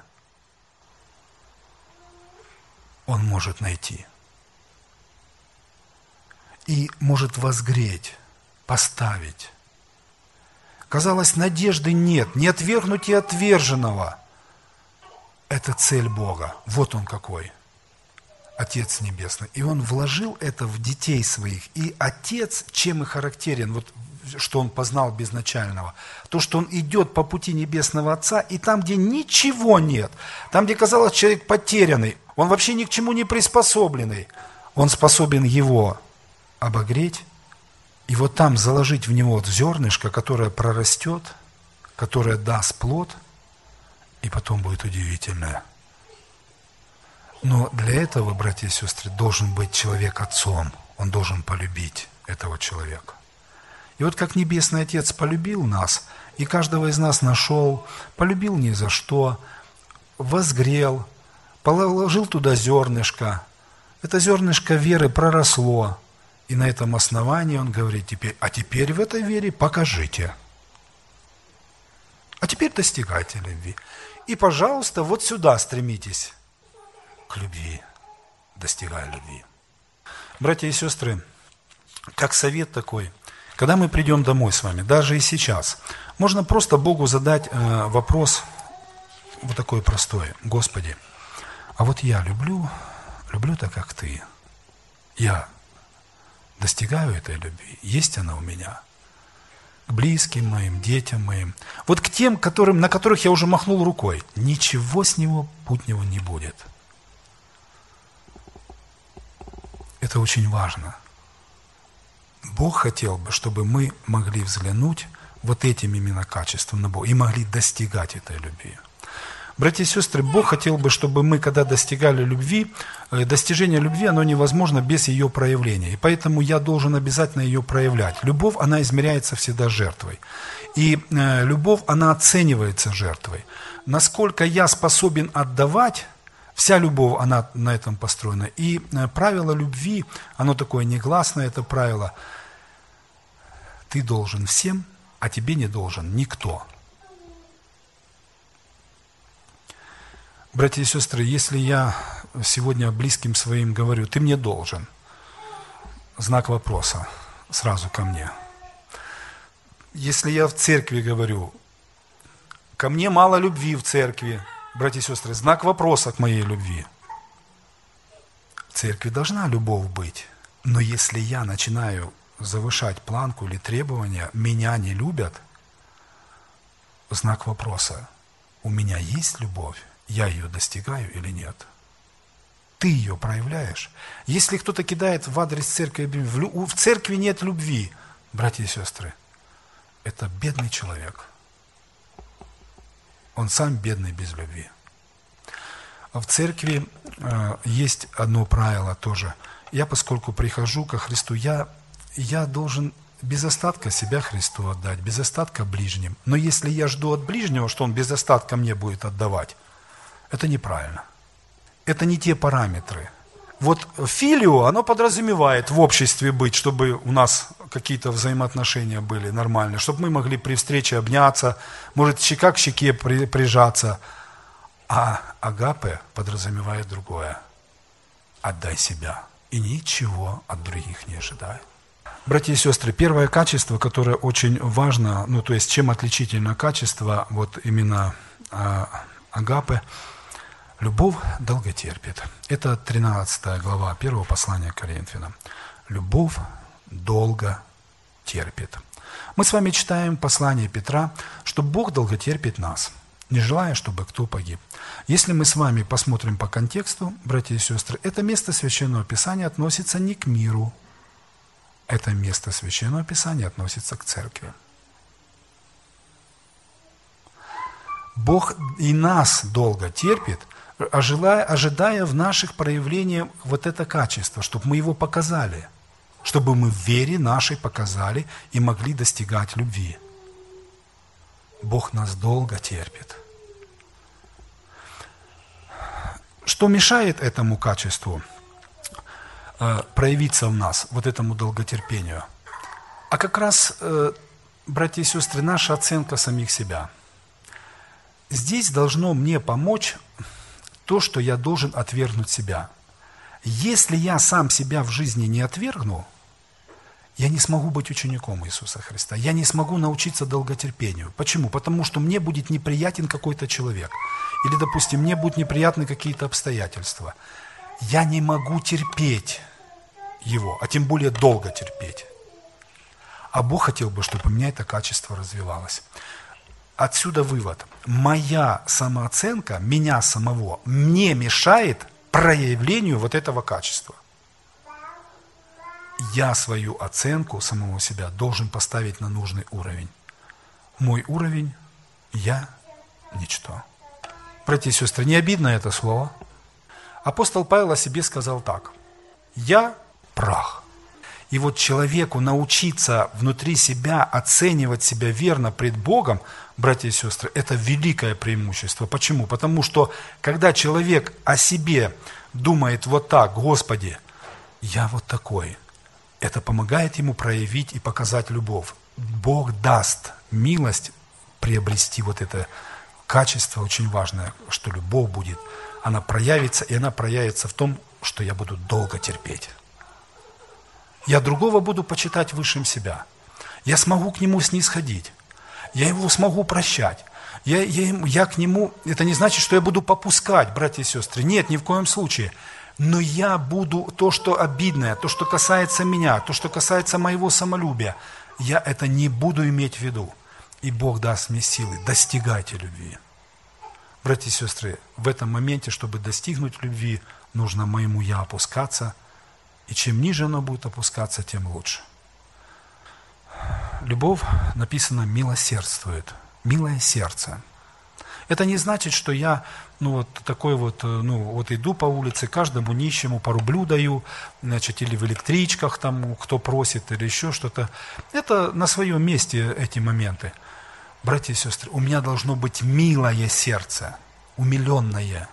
A: он может найти. И может возгреть поставить. Казалось, надежды нет, не отвергнуть и отверженного. Это цель Бога. Вот Он какой. Отец Небесный. И Он вложил это в детей своих. И Отец, чем и характерен, вот что Он познал безначального, то, что Он идет по пути Небесного Отца, и там, где ничего нет, там, где, казалось, человек потерянный, он вообще ни к чему не приспособленный, Он способен его обогреть, и вот там заложить в него зернышко, которое прорастет, которое даст плод, и потом будет удивительное. Но для этого, братья и сестры, должен быть человек отцом. Он должен полюбить этого человека. И вот как Небесный Отец полюбил нас, и каждого из нас нашел, полюбил ни за что, возгрел, положил туда зернышко. Это зернышко веры проросло. И на этом основании Он говорит теперь, а теперь в этой вере покажите. А теперь достигайте любви. И, пожалуйста, вот сюда стремитесь к любви, достигая любви. Братья и сестры, как совет такой, когда мы придем домой с вами, даже и сейчас, можно просто Богу задать э, вопрос вот такой простой. Господи, а вот я люблю, люблю так, как Ты. Я достигаю этой любви, есть она у меня. К близким моим, детям моим. Вот к тем, которым, на которых я уже махнул рукой. Ничего с него путнего не будет. Это очень важно. Бог хотел бы, чтобы мы могли взглянуть вот этим именно качеством на Бога и могли достигать этой любви. Братья и сестры, Бог хотел бы, чтобы мы, когда достигали любви, достижение любви, оно невозможно без ее проявления. И поэтому я должен обязательно ее проявлять. Любовь, она измеряется всегда жертвой. И э, любовь, она оценивается жертвой. Насколько я способен отдавать, вся любовь, она на этом построена. И э, правило любви, оно такое негласное, это правило. Ты должен всем, а тебе не должен никто. Братья и сестры, если я сегодня близким своим говорю, ты мне должен, знак вопроса сразу ко мне. Если я в церкви говорю, ко мне мало любви в церкви, братья и сестры, знак вопроса к моей любви. В церкви должна любовь быть, но если я начинаю завышать планку или требования, меня не любят, знак вопроса, у меня есть любовь? Я ее достигаю или нет? Ты ее проявляешь? Если кто-то кидает в адрес церкви, в церкви нет любви, братья и сестры, это бедный человек. Он сам бедный без любви. В церкви э, есть одно правило тоже. Я, поскольку прихожу ко Христу, я, я должен без остатка себя Христу отдать, без остатка ближним. Но если я жду от ближнего, что он без остатка мне будет отдавать, это неправильно. Это не те параметры. Вот филио, оно подразумевает в обществе быть, чтобы у нас какие-то взаимоотношения были нормальные, чтобы мы могли при встрече обняться, может, щека к щеке при, прижаться. А агапе подразумевает другое. Отдай себя. И ничего от других не ожидай. Братья и сестры, первое качество, которое очень важно, ну то есть чем отличительно качество, вот именно а, агапе, любовь долготерпит. Это тринадцатая глава первого послания к Коринфянам. Любовь долго терпит. Мы с вами читаем послание Петра, что Бог долготерпит нас, не желая, чтобы кто погиб. Если мы с вами посмотрим по контексту, братья и сестры, это место Священного Писания относится не к миру. Это место Священного Писания относится к церкви. Бог и нас долго терпит, ожидая, ожидая в наших проявлениях вот это качество, чтобы мы его показали, чтобы мы в вере нашей показали и могли достигать любви. Бог нас долго терпит. Что мешает этому качеству э, проявиться в нас, вот этому долготерпению? А как раз, э, братья и сестры, наша оценка самих себя. Здесь должно мне помочь то, что я должен отвергнуть себя. Если я сам себя в жизни не отвергну, я не смогу быть учеником Иисуса Христа. Я не смогу научиться долготерпению. Почему? Потому что мне будет неприятен какой-то человек. Или, допустим, мне будут неприятны какие-то обстоятельства. Я не могу терпеть его, а тем более долго терпеть. А Бог хотел бы, чтобы у меня это качество развивалось. Отсюда вывод. Моя самооценка, меня самого, мне мешает проявлению вот этого качества. Я свою оценку самого себя должен поставить на нужный уровень. Мой уровень – я ничто. Братья и сестры, не обидно это слово? Апостол Павел о себе сказал так. Я прах. И вот человеку научиться внутри себя оценивать себя верно пред Богом, братья и сестры, это великое преимущество. Почему? Потому что когда человек о себе думает вот так: Господи, я вот такой, это помогает ему проявить и показать любовь. Бог даст милость приобрести вот это качество очень важное, что любовь будет, она проявится, и она проявится в том, что я буду долго терпеть. Я другого буду почитать высшим себя. Я смогу к нему снисходить. Я его смогу прощать. Я, я, я к нему, это не значит, что я буду попускать, братья и сестры. Нет, ни в коем случае. Но я буду то, что обидное, то, что касается меня, то, что касается моего самолюбия, я это не буду иметь в виду. И Бог даст мне силы. Достигайте любви. Братья и сестры, в этом моменте, чтобы достигнуть любви, нужно моему «я» опускаться. И чем ниже оно будет опускаться, тем лучше. Любовь, написано, милосердствует. Милое сердце. Это не значит, что я, ну, вот такой вот, ну, вот иду по улице, каждому нищему по рублю даю, значит, или в электричках, там, кто просит, или еще что-то. Это на своем месте эти моменты. Братья и сестры, у меня должно быть милое сердце, умиленное.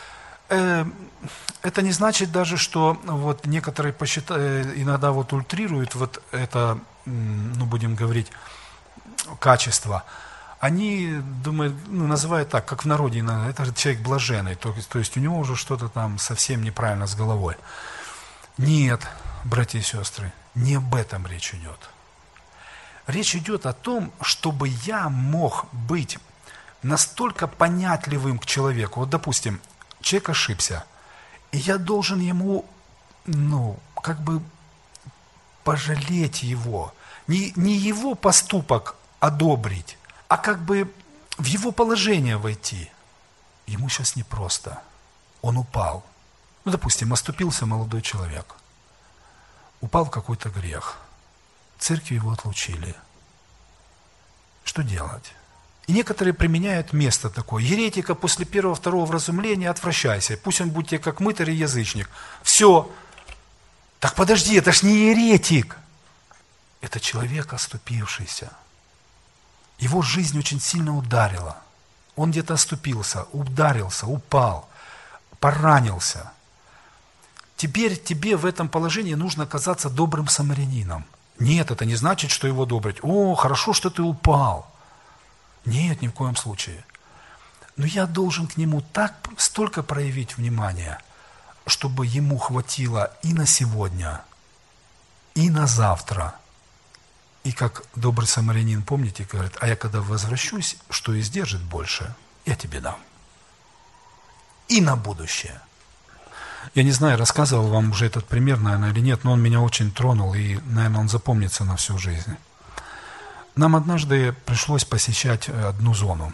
A: Это не значит даже, что вот некоторые посчитают, иногда вот ультрируют вот это, ну, будем говорить, качество. Они думают, ну, называют так, как в народе, это человек блаженный, то, то есть у него уже что-то там совсем неправильно с головой. Нет, братья и сестры, не об этом речь идет. Речь идет о том, чтобы я мог быть настолько понятливым к человеку. Вот, допустим, человек ошибся, и я должен ему, ну, как бы пожалеть его. Не, не его поступок одобрить, а как бы в его положение войти. Ему сейчас непросто. Он упал. Ну, допустим, оступился молодой человек. Упал в какой-то грех. Церкви его отлучили. Что делать? И некоторые применяют место такое. Еретика после первого-второго вразумления отвращайся. Пусть он будет тебе как мытарь и язычник. Все. Так подожди, это ж не еретик. Это человек оступившийся. Его жизнь очень сильно ударила. Он где-то оступился, ударился, упал, поранился. Теперь тебе в этом положении нужно казаться добрым самарянином. Нет, это не значит, что его добрить. О, хорошо, что ты упал. Нет, ни в коем случае. Но я должен к нему так столько проявить внимания, чтобы ему хватило и на сегодня, и на завтра. И как добрый самарянин, помните, говорит, а я когда возвращусь, что издержит больше, я тебе дам. И на будущее. Я не знаю, рассказывал вам уже этот пример, наверное, или нет, но он меня очень тронул, и, наверное, он запомнится на всю жизнь. Нам однажды пришлось посещать одну зону.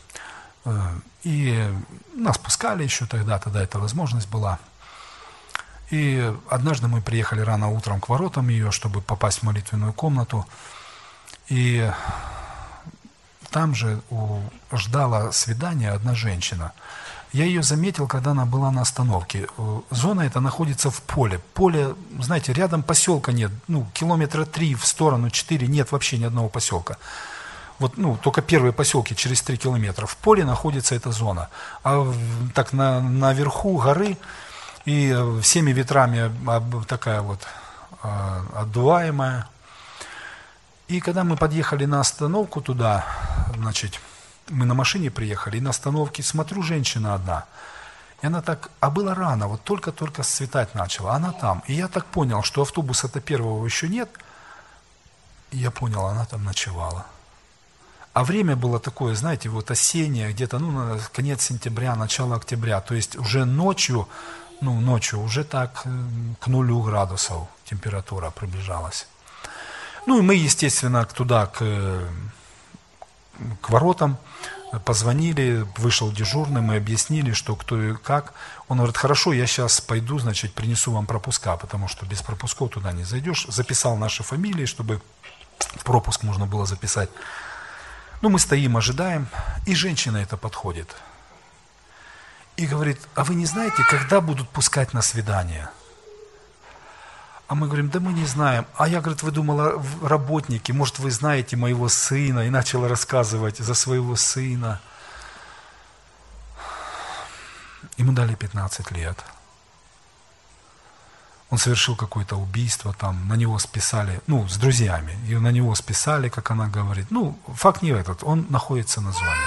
A: И нас пускали еще тогда, тогда эта возможность была. И однажды мы приехали рано утром к воротам ее, чтобы попасть в молитвенную комнату. И там же у, ждала свидания одна женщина. Я ее заметил, когда она была на остановке. Зона эта находится в поле. Поле, знаете, рядом поселка нет. Ну, километра три в сторону, четыре, нет вообще ни одного поселка. Вот, ну, только первые поселки через три километра. В поле находится эта зона. А так на, наверху горы и всеми ветрами такая вот отдуваемая. И когда мы подъехали на остановку туда, значит, мы на машине приехали, и на остановке смотрю, женщина одна. И она так, а было рано, вот только-только светать начало, она там. И я так понял, что автобуса-то первого еще нет, И я понял, она там ночевала. А время было такое, знаете, вот осеннее, где-то, ну, конец сентября, начало октября. То есть уже ночью, ну, ночью уже так к нулю градусов температура приближалась. Ну, и мы, естественно, туда, к, к воротам позвонили, вышел дежурный, мы объяснили, что кто и как. Он говорит, хорошо, я сейчас пойду, значит, принесу вам пропуска, потому что без пропусков туда не зайдешь. Записал наши фамилии, чтобы пропуск можно было записать. Ну, мы стоим, ожидаем, и женщина эта подходит. И говорит, а вы не знаете, когда будут пускать на свидание? А мы говорим, да мы не знаем. А я, говорит, вы думала, работники, может, вы знаете моего сына? И начала рассказывать за своего сына. Ему дали пятнадцать лет. Он совершил какое-то убийство, там, на него списали, ну, с друзьями, и на него списали, как она говорит. Ну, факт не этот, он находится на зоне.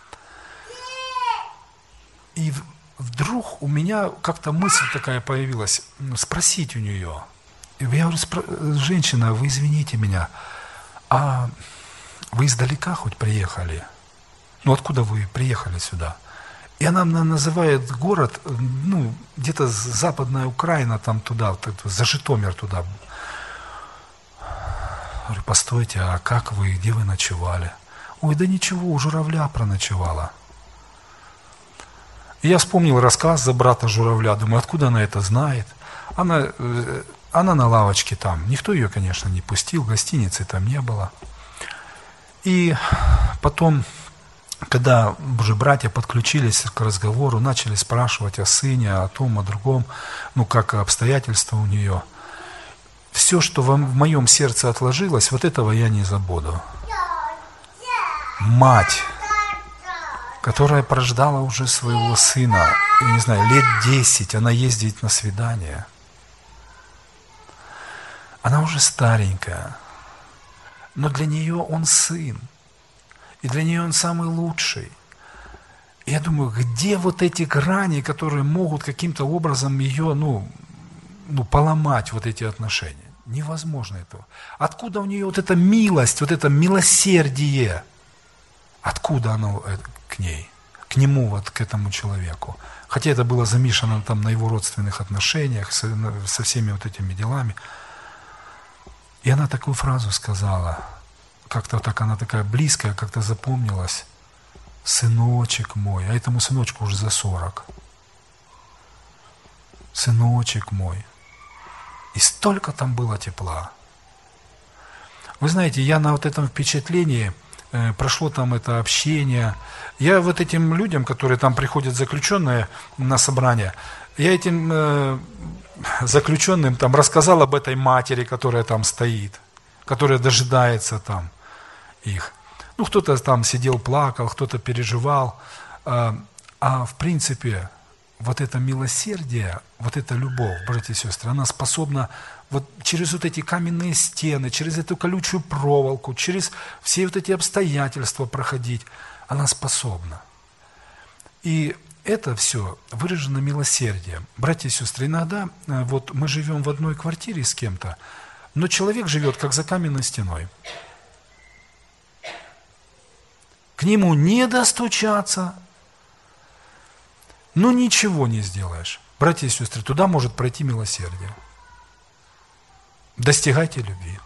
A: И вдруг у меня как-то мысль такая появилась, спросить у нее. Я говорю, женщина, вы извините меня, а вы издалека хоть приехали? Ну, откуда вы приехали сюда? И она называет город, ну, где-то западная Украина, там туда, за Житомир туда. Говорю, постойте, а как вы, где вы ночевали? Ой, да ничего, у журавля проночевала. И я вспомнил рассказ за брата журавля, думаю, откуда она это знает? Она, она на лавочке там, никто ее, конечно, не пустил, гостиницы там не было. И потом... Когда уже братья подключились к разговору, начали спрашивать о сыне, о том, о другом, ну, как обстоятельства у нее. Все, что в моем сердце отложилось, вот этого я не забуду. Мать, которая прождала уже своего сына, я не знаю, лет десять, она ездит на свидание. Она уже старенькая, но для нее он сын. И для нее он самый лучший. И я думаю, где вот эти грани, которые могут каким-то образом ее, ну, ну, поломать, вот эти отношения? Невозможно этого. Откуда у нее вот эта милость, вот это милосердие? Откуда оно к ней? К нему, вот к этому человеку? Хотя это было замешано там на его родственных отношениях, со, со всеми вот этими делами. И она такую фразу сказала, как-то так, она такая близкая, как-то запомнилась. Сыночек мой, а этому сыночку уже за сорок. Сыночек мой. И столько там было тепла. Вы знаете, я на вот этом впечатлении, э, прошло там это общение. Я вот этим людям, которые там приходят заключенные на собрание, я этим э, заключенным там рассказал об этой матери, которая там стоит, которая дожидается там их. Ну, кто-то там сидел, плакал, кто-то переживал. А, а в принципе, вот это милосердие, вот эта любовь, братья и сестры, она способна вот через вот эти каменные стены, через эту колючую проволоку, через все вот эти обстоятельства проходить. Она способна. И это все выражено милосердием. Братья и сестры, иногда вот мы живем в одной квартире с кем-то, но человек живет как за каменной стеной. К нему не достучаться, но ничего не сделаешь. Братья и сестры, туда может пройти милосердие. Достигайте любви.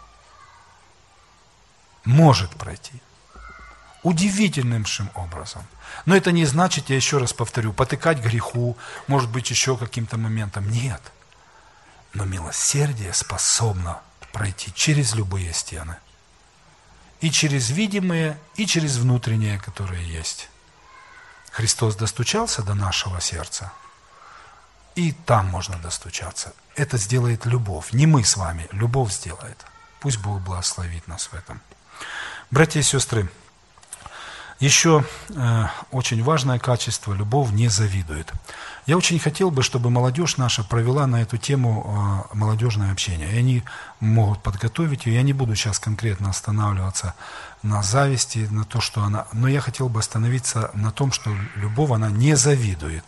A: Может пройти. Удивительным образом. Но это не значит, я еще раз повторю, потыкать греху, может быть, еще каким-то моментом. Нет. Но милосердие способно пройти через любые стены. И через видимые, и через внутренние, которые есть. Христос достучался до нашего сердца, и там можно достучаться. Это сделает любовь. Не мы с вами, любовь сделает. Пусть Бог благословит нас в этом. Братья и сестры, еще э, очень важное качество – любовь не завидует. Я очень хотел бы, чтобы молодежь наша провела на эту тему э, молодежное общение. И они могут подготовить ее. Я не буду сейчас конкретно останавливаться на зависти, на то, что она... Но я хотел бы остановиться на том, что любовь, она не завидует.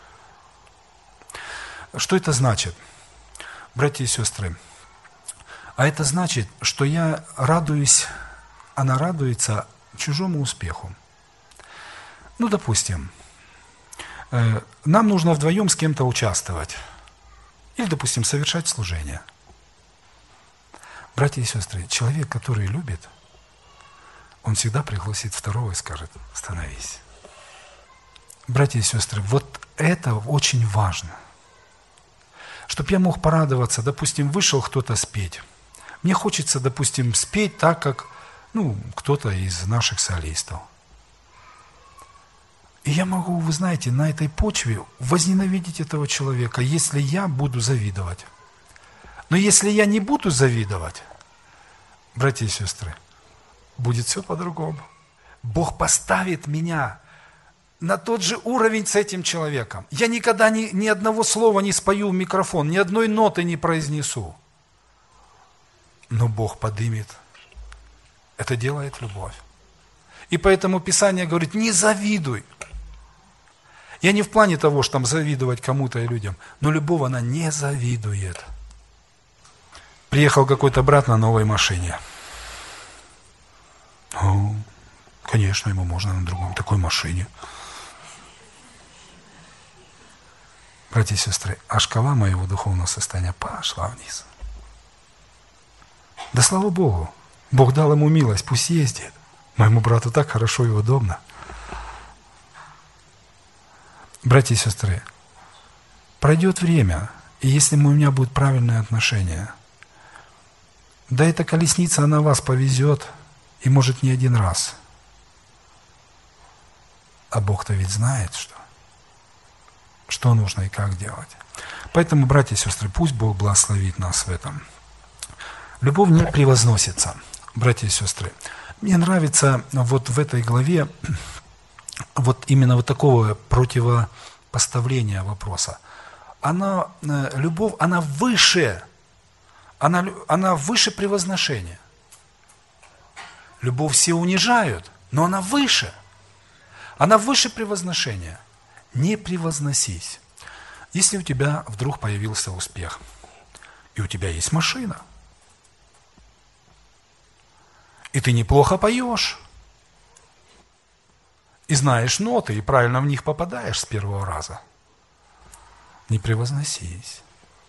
A: Что это значит? Братья и сестры, А это значит, что я радуюсь, она радуется чужому успеху. Ну, допустим, э, нам нужно вдвоем с кем-то участвовать. Или, допустим, совершать служение. Братья и сестры, человек, который любит, он всегда пригласит второго и скажет: становись. Братья и сестры, вот это очень важно. Чтобы я мог порадоваться, допустим, вышел кто-то спеть. Мне хочется, допустим, спеть так, как ну, кто-то из наших солистов. И я могу, вы знаете, на этой почве возненавидеть этого человека, если я буду завидовать. Но если я не буду завидовать, братья и сестры, будет все по-другому. Бог поставит меня на тот же уровень с этим человеком. Я никогда ни, ни одного слова не спою в микрофон, ни одной ноты не произнесу. Но Бог подымет. Это делает любовь. И поэтому Писание говорит: не завидуй. Я не в плане того, что там завидовать кому-то и людям, но любовь, она не завидует. Приехал какой-то брат на новой машине. О, конечно, ему можно на другой такой машине. Братья и сестры, а шкала моего духовного состояния пошла вниз. Да слава Богу, Бог дал ему милость, пусть ездит. Моему брату так хорошо и удобно. Братья и сестры, пройдет время, и если у меня будет правильное отношение, да эта колесница, она вас повезет, и может не один раз. А Бог-то ведь знает, что, что нужно и как делать. Поэтому, братья и сестры, пусть Бог благословит нас в этом. Любовь не превозносится, братья и сестры. Мне нравится вот в этой главе вот именно вот такого противопоставления вопроса. Она, любовь, она выше, она, она выше превозношения. Любовь все унижают, но она выше. Она выше превозношения. Не превозносись. Если у тебя вдруг появился успех, и у тебя есть машина, и ты неплохо поешь, и знаешь ноты, и правильно в них попадаешь с первого раза, не превозносись.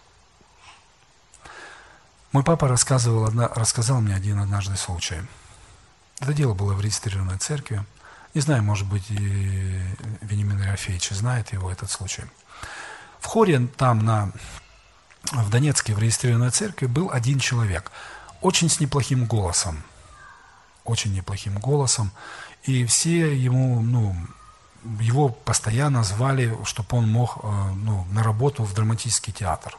A: Мой папа рассказывал, рассказал мне один однажды случай. Это дело было в регистрированной церкви. Не знаю, может быть, и Вениамин Ерофеевич знает его, этот случай. В хоре там, на, в Донецке, в регистрированной церкви, был один человек, очень с неплохим голосом. Очень неплохим голосом. И все ему, ну, его постоянно звали, чтобы он мог ну, на работу в драматический театр.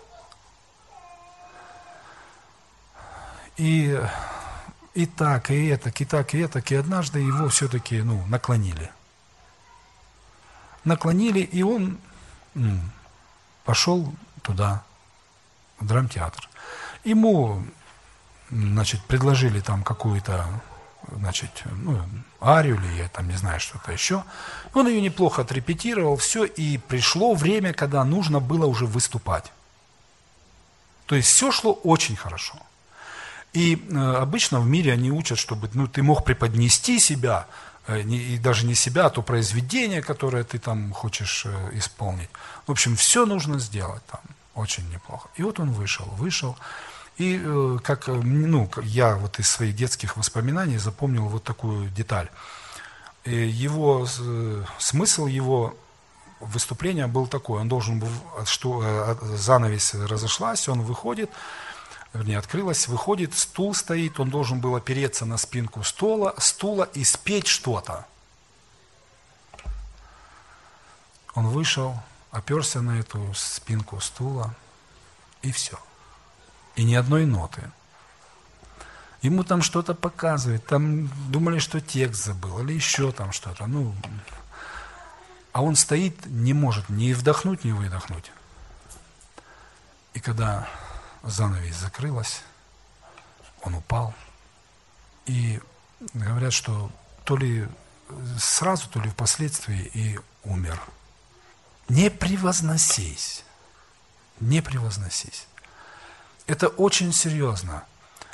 A: И, и так, и это, и так, и это, и однажды его все-таки ну, наклонили. Наклонили, и он ну, пошел туда, в драмтеатр. Ему, значит, предложили там какую-то, значит, ну, арию или я там не знаю, что-то еще. Он ее неплохо отрепетировал, все, и пришло время, когда нужно было уже выступать. То есть все шло очень хорошо. И э, обычно в мире они учат, чтобы ну, ты мог преподнести себя, э, не, и даже не себя, а то произведение, которое ты там хочешь э, исполнить. В общем, все нужно сделать там очень неплохо. И вот он вышел, вышел. И э, как ну, я вот из своих детских воспоминаний запомнил вот такую деталь. И его, э, смысл его выступления был такой. Он должен был, что э, занавес разошлась, он выходит, вернее, открылась, выходит, стул стоит, он должен был опереться на спинку стола, стула и спеть что-то. Он вышел, оперся на эту спинку стула, и все. И ни одной ноты. Ему там что-то показывают, там думали, что текст забыл, или еще там что-то. Ну, а он стоит, не может ни вдохнуть, ни выдохнуть. И когда занавес закрылась, он упал. И говорят, что то ли сразу, то ли впоследствии и умер. Не превозносись. Не превозносись. Это очень серьезно.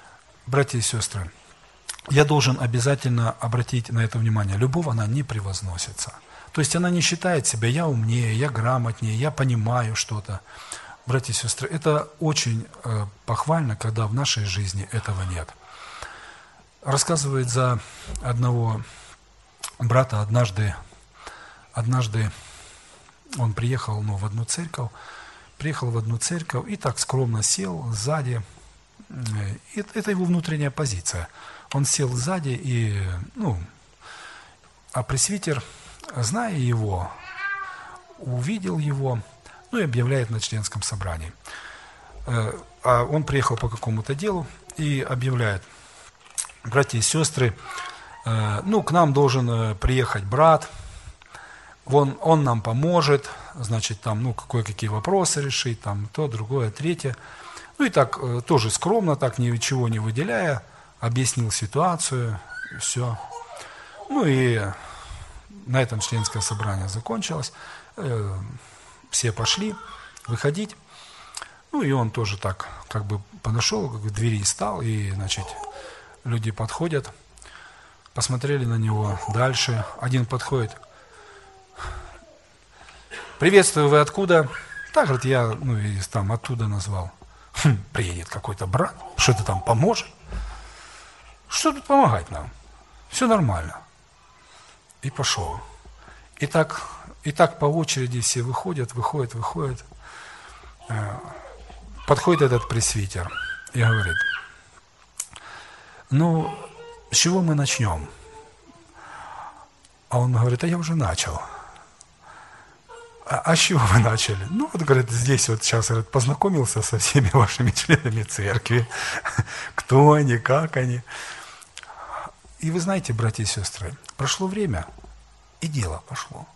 A: братья и сестры, я должен обязательно обратить на это внимание. Любовь, она не превозносится. То есть она не считает себя, я умнее, я грамотнее, я понимаю что-то. Братья и сестры, это очень э, похвально, когда в нашей жизни этого нет. Рассказывает за одного брата однажды, однажды он приехал ну, в одну церковь, приехал в одну церковь и так скромно сел сзади. Это его внутренняя позиция. Он сел сзади, и, ну, а пресвитер, зная его, увидел его, ну и объявляет на членском собрании. А он приехал по какому-то делу и объявляет: братья и сестры, ну, к нам должен приехать брат, он, он нам поможет, значит, там, ну, кое-какие вопросы решить, там, то, другое, третье. Ну и так, тоже скромно, так ничего не выделяя, объяснил ситуацию, и все. Ну и на этом членское собрание закончилось, все пошли выходить. Ну и он тоже так, как бы подошел, как бы к двери стал, и, значит, люди подходят, посмотрели на него дальше. Один подходит: приветствую, вы откуда? Так, говорит, я, ну, и там оттуда назвал. Хм, приедет какой-то брат, что-то там поможет. Что тут помогать нам? Все нормально. И пошел. И так, и так по очереди все выходят, выходят, выходят. Подходит этот пресвитер и говорит: ну, с чего мы начнем? А он говорит: а я уже начал. А, а с чего вы начали? Ну, вот, говорит, здесь вот сейчас, говорит, познакомился со всеми вашими членами церкви. Кто они, как они. И вы знаете, братья и сестры, прошло время, и дело пошло.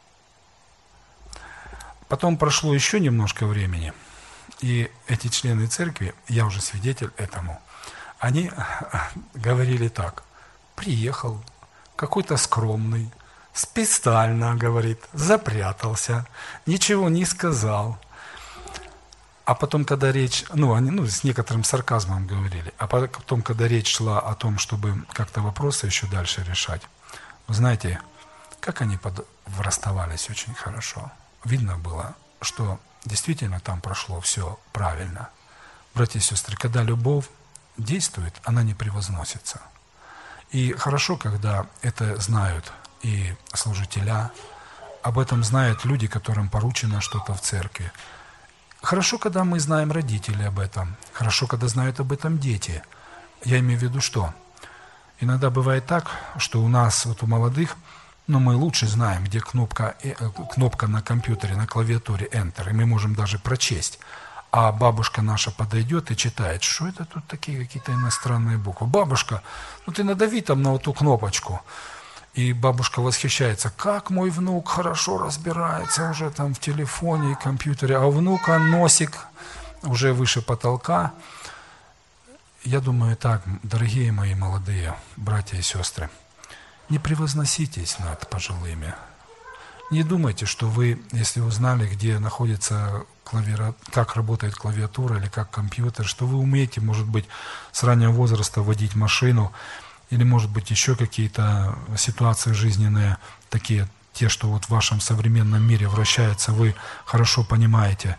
A: Потом прошло еще немножко времени, и эти члены церкви, я уже свидетель этому, они говорили так: приехал какой-то скромный, специально, говорит, запрятался, ничего не сказал. А потом, когда речь, ну, они ну, с некоторым сарказмом говорили, а потом, когда речь шла о том, чтобы как-то вопросы еще дальше решать, вы знаете, как они под... расставались очень хорошо. Видно было, что действительно там прошло все правильно. Братья и сестры, когда любовь действует, она не превозносится. И хорошо, когда это знают и служителя, об этом знают люди, которым поручено что-то в церкви. Хорошо, когда мы знаем родители об этом. Хорошо, когда знают об этом дети. Я имею в виду что? Иногда бывает так, что у нас, вот у молодых, но мы лучше знаем, где кнопка, кнопка на компьютере, на клавиатуре Enter, и мы можем даже прочесть. А бабушка наша подойдет и читает, что это тут такие какие-то иностранные буквы. Бабушка, ну ты надави там на вот ту кнопочку. И бабушка восхищается, как мой внук хорошо разбирается уже там в телефоне и компьютере, а у внука носик уже выше потолка. Я думаю так, дорогие мои молодые братья и сестры, не превозноситесь над пожилыми. Не думайте, что вы, если узнали, где находится клавиатура, как работает клавиатура или как компьютер, что вы умеете, может быть, с раннего возраста водить машину, или, может быть, еще какие-то ситуации жизненные, такие, те, что вот в вашем современном мире вращаются, вы хорошо понимаете.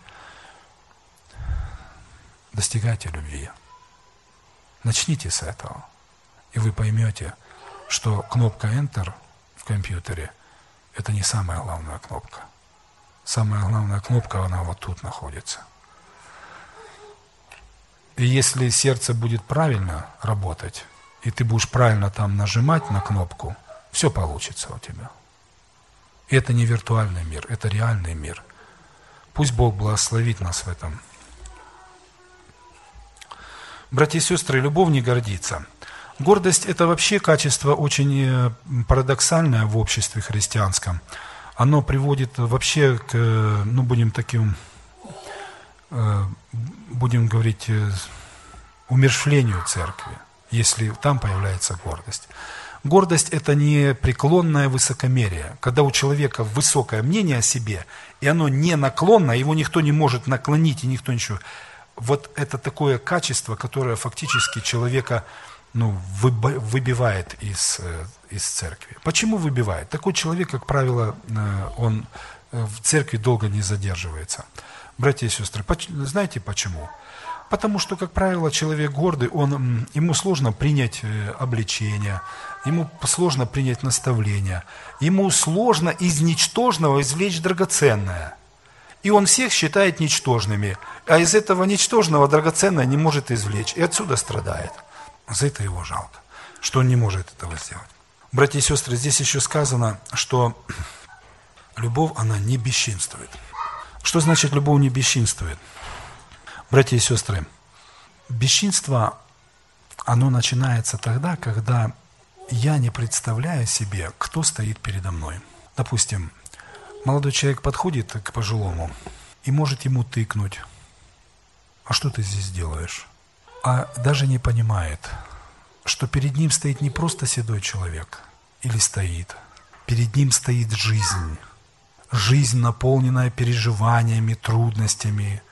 A: Достигайте любви. Начните с этого. И вы поймете, что кнопка Enter в компьютере – это не самая главная кнопка. Самая главная кнопка, она вот тут находится. И если сердце будет правильно работать, и ты будешь правильно там нажимать на кнопку, все получится у тебя. И это не виртуальный мир, это реальный мир. Пусть Бог благословит нас в этом. Братья и сестры, любовь не гордится. Гордость – это вообще качество очень парадоксальное в обществе христианском. Оно приводит вообще к, ну, будем таким, будем говорить, умерщвлению церкви, если там появляется гордость. Гордость – это не преклонное высокомерие, когда у человека высокое мнение о себе, и оно не наклонно, его никто не может наклонить, и никто ничего. вот это такое качество, которое фактически человека ну, выбивает из, из церкви. Почему выбивает? Такой человек, как правило, он в церкви долго не задерживается. Братья и сестры, знаете почему? Потому что, как правило, человек гордый, он, ему сложно принять обличение, ему сложно принять наставление, ему сложно из ничтожного извлечь драгоценное. И он всех считает ничтожными, а из этого ничтожного драгоценное не может извлечь, и отсюда страдает. За это его жалко, что он не может этого сделать. Братья и сестры, здесь еще сказано, что любовь, она не бесчинствует. Что значит любовь не бесчинствует? Братья и сестры, бесчинство, оно начинается тогда, когда я не представляю себе, кто стоит передо мной. Допустим, молодой человек подходит к пожилому и может ему тыкнуть. А что ты здесь делаешь? А даже не понимает, что перед ним стоит не просто седой человек, или стоит. Перед ним стоит жизнь. Жизнь, наполненная переживаниями, трудностями,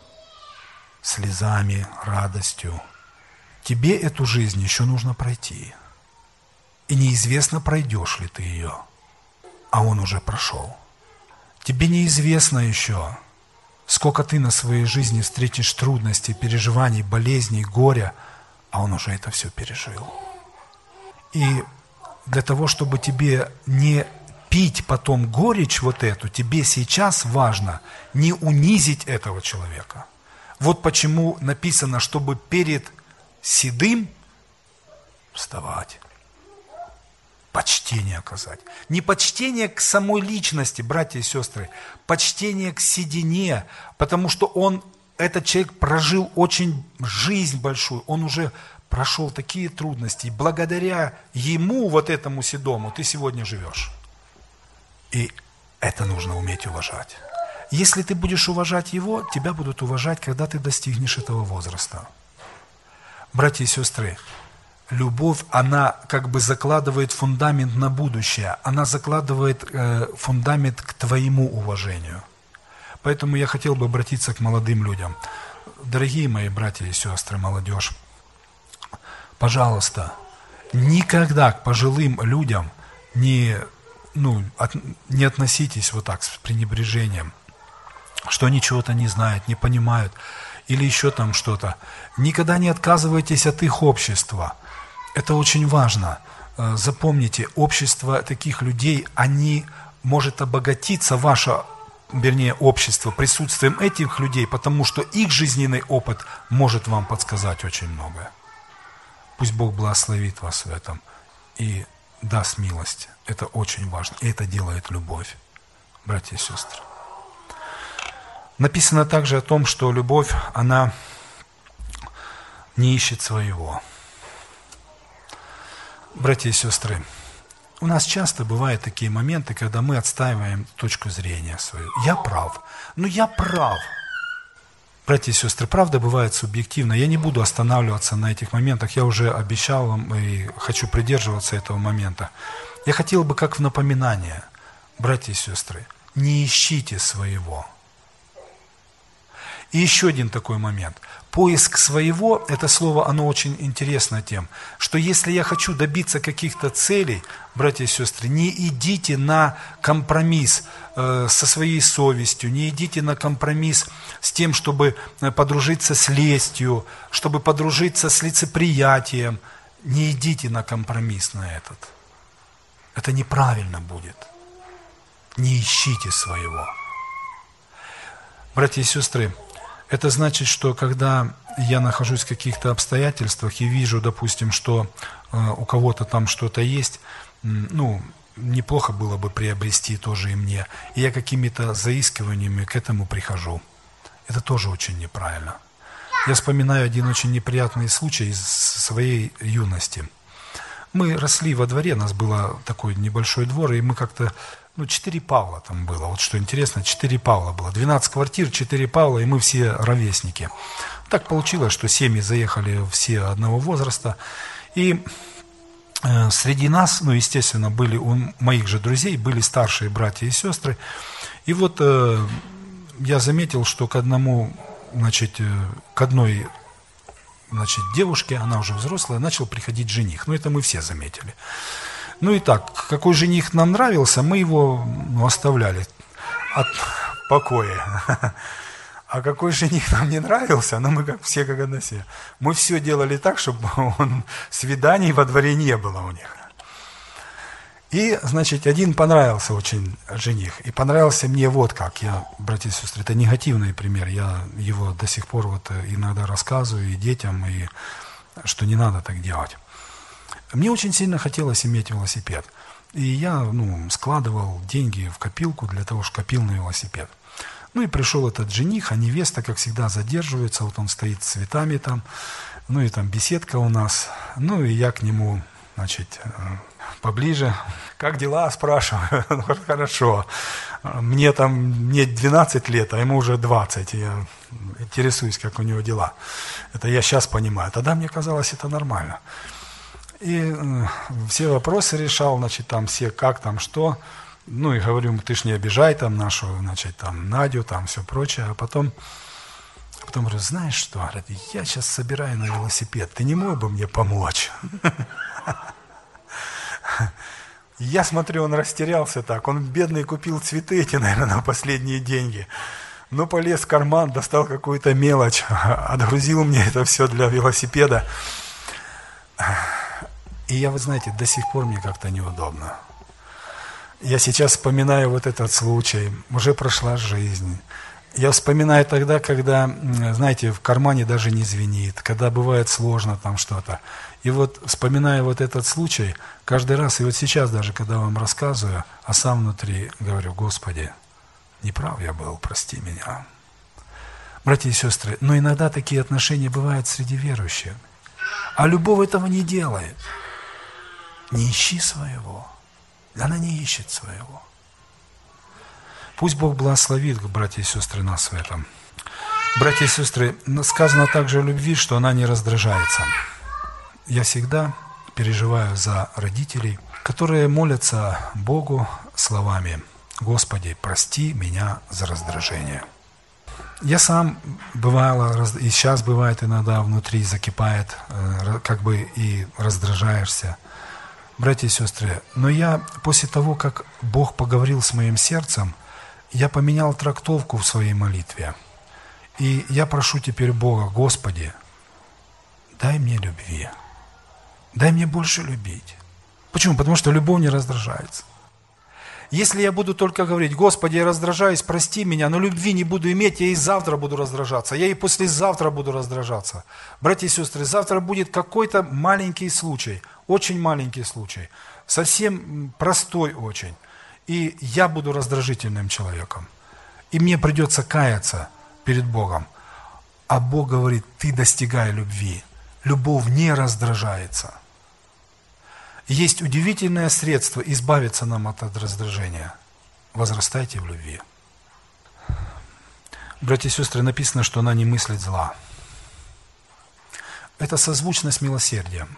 A: слезами, радостью. Тебе эту жизнь еще нужно пройти. И неизвестно, пройдешь ли ты ее, а он уже прошел. Тебе неизвестно еще, сколько ты на своей жизни встретишь трудностей, переживаний, болезней, горя, а он уже это все пережил. И для того, чтобы тебе не пить потом горечь вот эту, тебе сейчас важно не унизить этого человека. Вот почему написано, чтобы перед седым вставать, почтение оказать. Не почтение к самой личности, братья и сестры, почтение к седине, потому что он, этот человек прожил очень жизнь большую, он уже прошел такие трудности, и благодаря ему, вот этому седому, ты сегодня живешь. И это нужно уметь уважать. Если ты будешь уважать его, тебя будут уважать, когда ты достигнешь этого возраста. Братья и сестры, любовь, она как бы закладывает фундамент на будущее, она закладывает э, фундамент к твоему уважению. Поэтому я хотел бы обратиться к молодым людям. Дорогие мои братья и сестры, молодежь, пожалуйста, никогда к пожилым людям не, ну, от, не относитесь вот так с пренебрежением, что они чего-то не знают, не понимают, или еще там что-то. Никогда не отказывайтесь от их общества. Это очень важно. Запомните, общество таких людей, они может обогатиться, ваше, вернее, общество, присутствием этих людей, потому что их жизненный опыт может вам подсказать очень многое. Пусть Бог благословит вас в этом и даст милость. Это очень важно. И это делает любовь, братья и сестры. Написано также о том, что любовь, она не ищет своего. Братья и сестры, у нас часто бывают такие моменты, когда мы отстаиваем точку зрения свою. Я прав. Ну я прав. Братья и сестры, правда бывает субъективно. Я не буду останавливаться на этих моментах. Я уже обещал вам и хочу придерживаться этого момента. Я хотел бы как в напоминание, братья и сестры, не ищите своего. И еще один такой момент. Поиск своего, это слово, оно очень интересно тем, что если я хочу добиться каких-то целей, братья и сестры, не идите на компромисс э, со своей совестью, не идите на компромисс с тем, чтобы подружиться с лестью, чтобы подружиться с лицеприятием. Не идите на компромисс на этот. Это неправильно будет. Не ищите своего. Братья и сестры, это значит, что когда я нахожусь в каких-то обстоятельствах и вижу, допустим, что э, у кого-то там что-то есть, ну, неплохо было бы приобрести тоже и мне, и я какими-то заискиваниями к этому прихожу. Это тоже очень неправильно. Я вспоминаю один очень неприятный случай из своей юности. Мы росли во дворе, у нас был такой небольшой двор, и мы как-то... Ну, четыре Павла там было. Вот что интересно, четыре Павла было. двенадцать квартир, четыре Павла, и мы все ровесники. Так получилось, что семьи заехали все одного возраста. И э, среди нас, ну, естественно, были у моих же друзей, были старшие братья и сестры. И вот э, я заметил, что к одному значит, к одной, значит, девушке, она уже взрослая, начал приходить жених. Ну, это мы все заметили. Ну и так, какой жених нам нравился, мы его ну, оставляли от покоя. А какой жених нам не нравился, ну мы как все как одна семья. Мы все делали так, чтобы он, свиданий во дворе не было у них. И, значит, один понравился очень жених. И понравился мне вот как. Я, братья и сестры, это негативный пример. Я его до сих пор вот иногда рассказываю и детям, и что не надо так делать. Мне очень сильно хотелось иметь велосипед. И я ну, складывал деньги в копилку для того, чтобы копил на велосипед. Ну и пришел этот жених, а невеста, как всегда, задерживается. Вот он стоит с цветами там. Ну и там беседка у нас. Ну и я к нему, значит, поближе. Как дела? Спрашиваю. Хорошо. Мне там, мне двенадцать лет, а ему уже двадцать. Я интересуюсь, как у него дела. Это я сейчас понимаю. Тогда мне казалось, это нормально. И все вопросы решал, значит, там все, как там, что. Ну и говорю, ты ж не обижай там нашу, значит, там Надю, там все прочее. А потом, потом говорю, знаешь что, говорит, я сейчас собираю на велосипед, ты не мог бы мне помочь? Я смотрю, он растерялся так, он бедный купил цветы эти, наверное, на последние деньги. Ну, полез в карман, достал какую-то мелочь, отгрузил мне это все для велосипеда. И я, вы знаете, до сих пор мне как-то неудобно. Я сейчас вспоминаю вот этот случай, уже прошла жизнь. Я вспоминаю тогда, когда, знаете, в кармане даже не звенит, когда бывает сложно там что-то. И вот вспоминая вот этот случай, каждый раз, и вот сейчас даже, когда вам рассказываю, а сам внутри говорю, Господи, неправ я был, прости меня. Братья и сестры, но иногда такие отношения бывают среди верующих. А любовь этого не делает. Не ищи своего. Она не ищет своего. Пусть Бог благословит, братья и сестры, нас в этом. Братья и сестры, сказано также о любви, что она не раздражается. Я всегда переживаю за родителей, которые молятся Богу словами «Господи, прости меня за раздражение». Я сам, бывало, и сейчас бывает иногда внутри закипает, как бы и раздражаешься. Братья и сестры, но я после того, как Бог поговорил с моим сердцем, я поменял трактовку в своей молитве. И я прошу теперь Бога, Господи, дай мне любви. Дай мне больше любить. Почему? Потому что любовь не раздражается. Если я буду только говорить, Господи, я раздражаюсь, прости меня, но любви не буду иметь, я и завтра буду раздражаться, я и послезавтра буду раздражаться. Братья и сестры, завтра будет какой-то маленький случай, очень маленький случай, совсем простой очень. И я буду раздражительным человеком. И мне придется каяться перед Богом. А Бог говорит, ты достигай любви. Любовь не раздражается. Есть удивительное средство избавиться нам от раздражения. Возрастайте в любви. Братья и сестры, написано, что она не мыслит зла. Это созвучно с милосердием.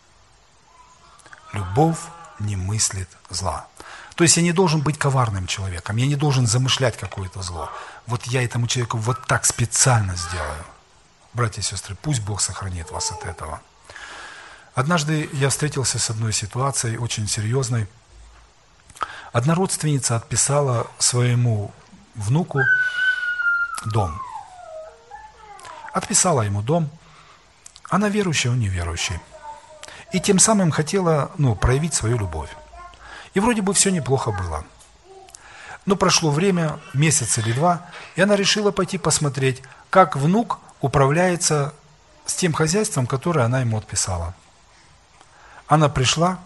A: Любовь не мыслит зла. То есть я не должен быть коварным человеком, я не должен замышлять какое-то зло. Вот я этому человеку вот так специально сделаю. Братья и сестры, пусть Бог сохранит вас от этого. Однажды я встретился с одной ситуацией, очень серьезной. Одна родственница отписала своему внуку дом. Отписала ему дом. Она верующая, он неверующий. И тем самым хотела ну, проявить свою любовь. И вроде бы все неплохо было. Но прошло время, месяц или два, и она решила пойти посмотреть, как внук управляется с тем хозяйством, которое она ему отписала. Она пришла,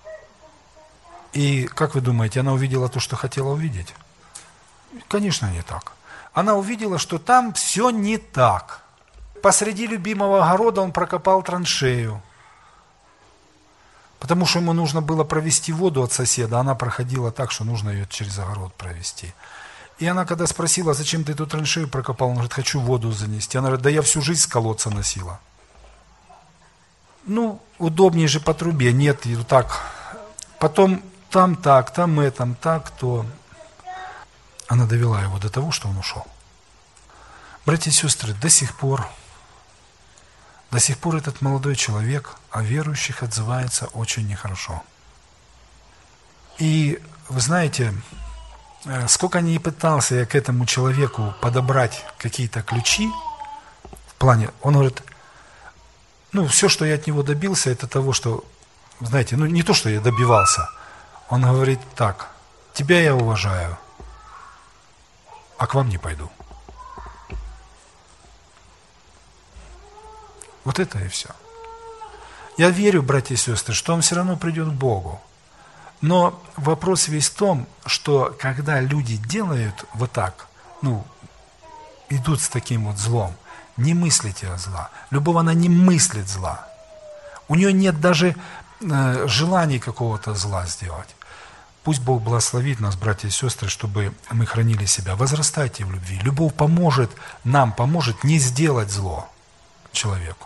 A: и, как вы думаете, она увидела то, что хотела увидеть? Конечно, не так. Она увидела, что там все не так. Посреди любимого огорода он прокопал траншею, потому что ему нужно было провести воду от соседа, она проходила так, что нужно ее через огород провести. И она, когда спросила, зачем ты эту траншею прокопал, он говорит, хочу воду занести. Она говорит, да я всю жизнь с колодца носила. Ну, удобнее же по трубе, нет, и так. Потом там так, там этом, так, то. Она довела его до того, что он ушел. Братья и сестры, до сих пор, до сих пор этот молодой человек о верующих отзывается очень нехорошо. И вы знаете, сколько ни пытался я к этому человеку подобрать какие-то ключи, в плане, он говорит, ну, все, что я от него добился, это того, что, знаете, ну, не то, что я добивался. Он говорит так, тебя я уважаю, а к вам не пойду. Вот это и все. Я верю, братья и сестры, что он все равно придет к Богу. Но вопрос весь в том, что когда люди делают вот так, ну, идут с таким вот злом, не мыслите о зла. Любовь, она не мыслит зла. У нее нет даже э, желания какого-то зла сделать. Пусть Бог благословит нас, братья и сестры, чтобы мы хранили себя. Возрастайте в любви. Любовь поможет нам, поможет не сделать зло человеку.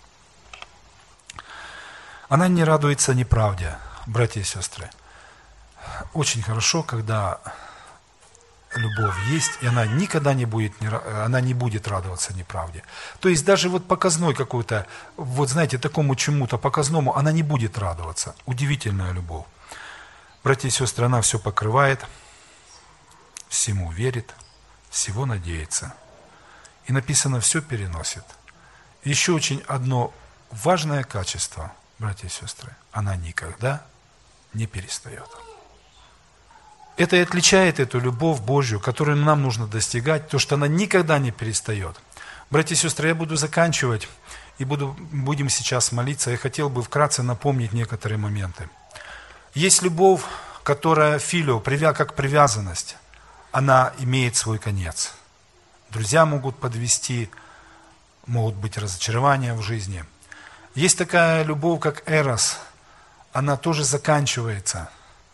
A: Она не радуется неправде, братья и сестры. Очень хорошо, когда любовь есть, и она никогда не будет, она не будет радоваться неправде. То есть даже вот показной какой-то, вот знаете, такому чему-то показному, она не будет радоваться. Удивительная любовь. Братья и сестры, она все покрывает, всему верит, всего надеется. И написано, все переносит. Еще очень одно важное качество, братья и сестры, она никогда не перестает. Это и отличает эту любовь Божью, которую нам нужно достигать, то, что она никогда не перестает. Братья и сестры, я буду заканчивать, и буду, будем сейчас молиться. Я хотел бы вкратце напомнить некоторые моменты. Есть любовь, которая филио, как привязанность, она имеет свой конец. Друзья могут подвести, могут быть разочарования в жизни. Есть такая любовь, как эрос, она тоже заканчивается.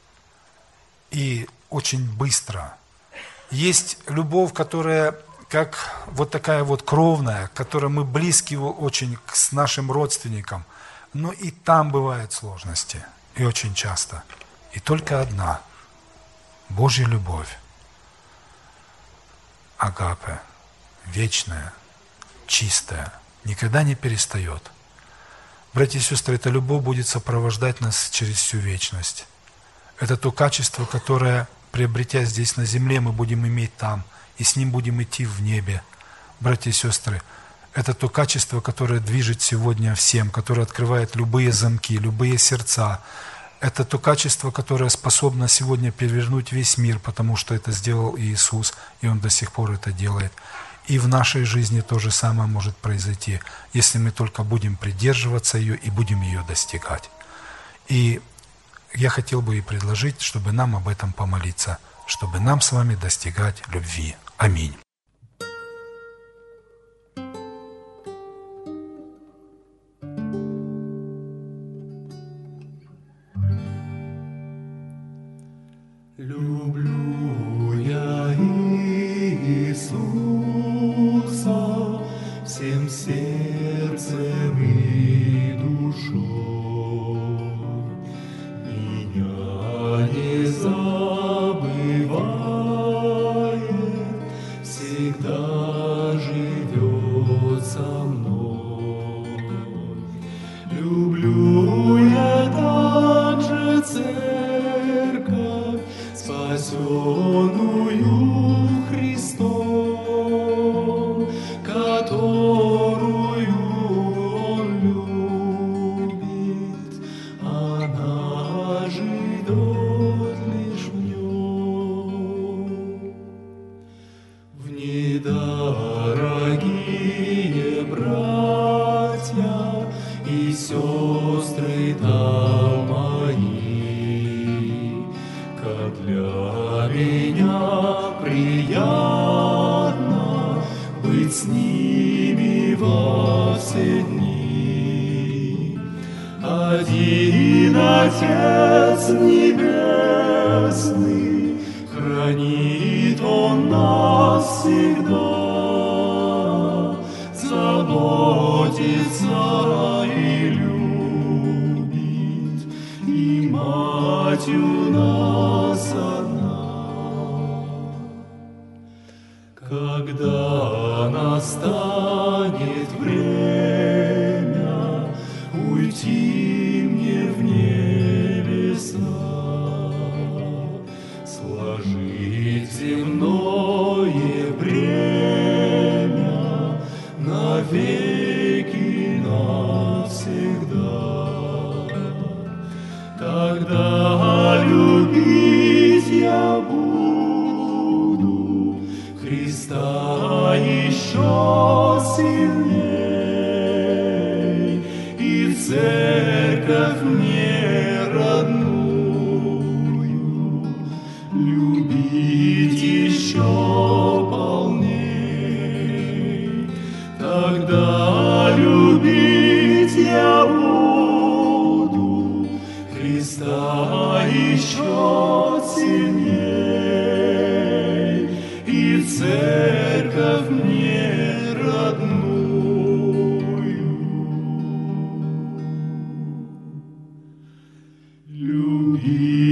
A: И очень быстро. Есть любовь, которая как вот такая вот кровная, к которой мы близки очень с нашим родственникам. Но и там бывают сложности. И очень часто. И только одна. Божья любовь. Агапе. Вечная. Чистая. Никогда не перестает. Братья и сестры, эта любовь будет сопровождать нас через всю вечность. Это то качество, которое, приобретя здесь на земле, мы будем иметь там, и с ним будем идти в небе. Братья и сестры, это то качество, которое движет сегодня всем, которое открывает любые замки, любые сердца. Это то качество, которое способно сегодня перевернуть весь мир, потому что это сделал Иисус, и Он до сих пор это делает. И в нашей жизни то же самое может произойти, если мы только будем придерживаться ее и будем ее достигать. И я хотел бы и предложить, чтобы нам об этом помолиться, чтобы нам с вами достигать любви. Аминь.
B: Люблю я Иисуса всем сердцем и душой. Не забывает, всегда живет со мной. Люблю я также церковь, спасенную Христом, которую Он любит, она живет лишь в нем. В ней, дорогие братья и сестры там мои, как для меня приятно быть с ними во все дни. Один Отец Небесный, хранит Он нас всегда, заботится и любит, и Мать у нас одна. Когда нас уйти мне в небеса, сложить земное бремя навеки навсегда. Тогда любить я буду Христа еще сильней, и церковь мне родную любить еще полней. Тогда любить я буду Христа еще сильней, и церковь мне родную любить.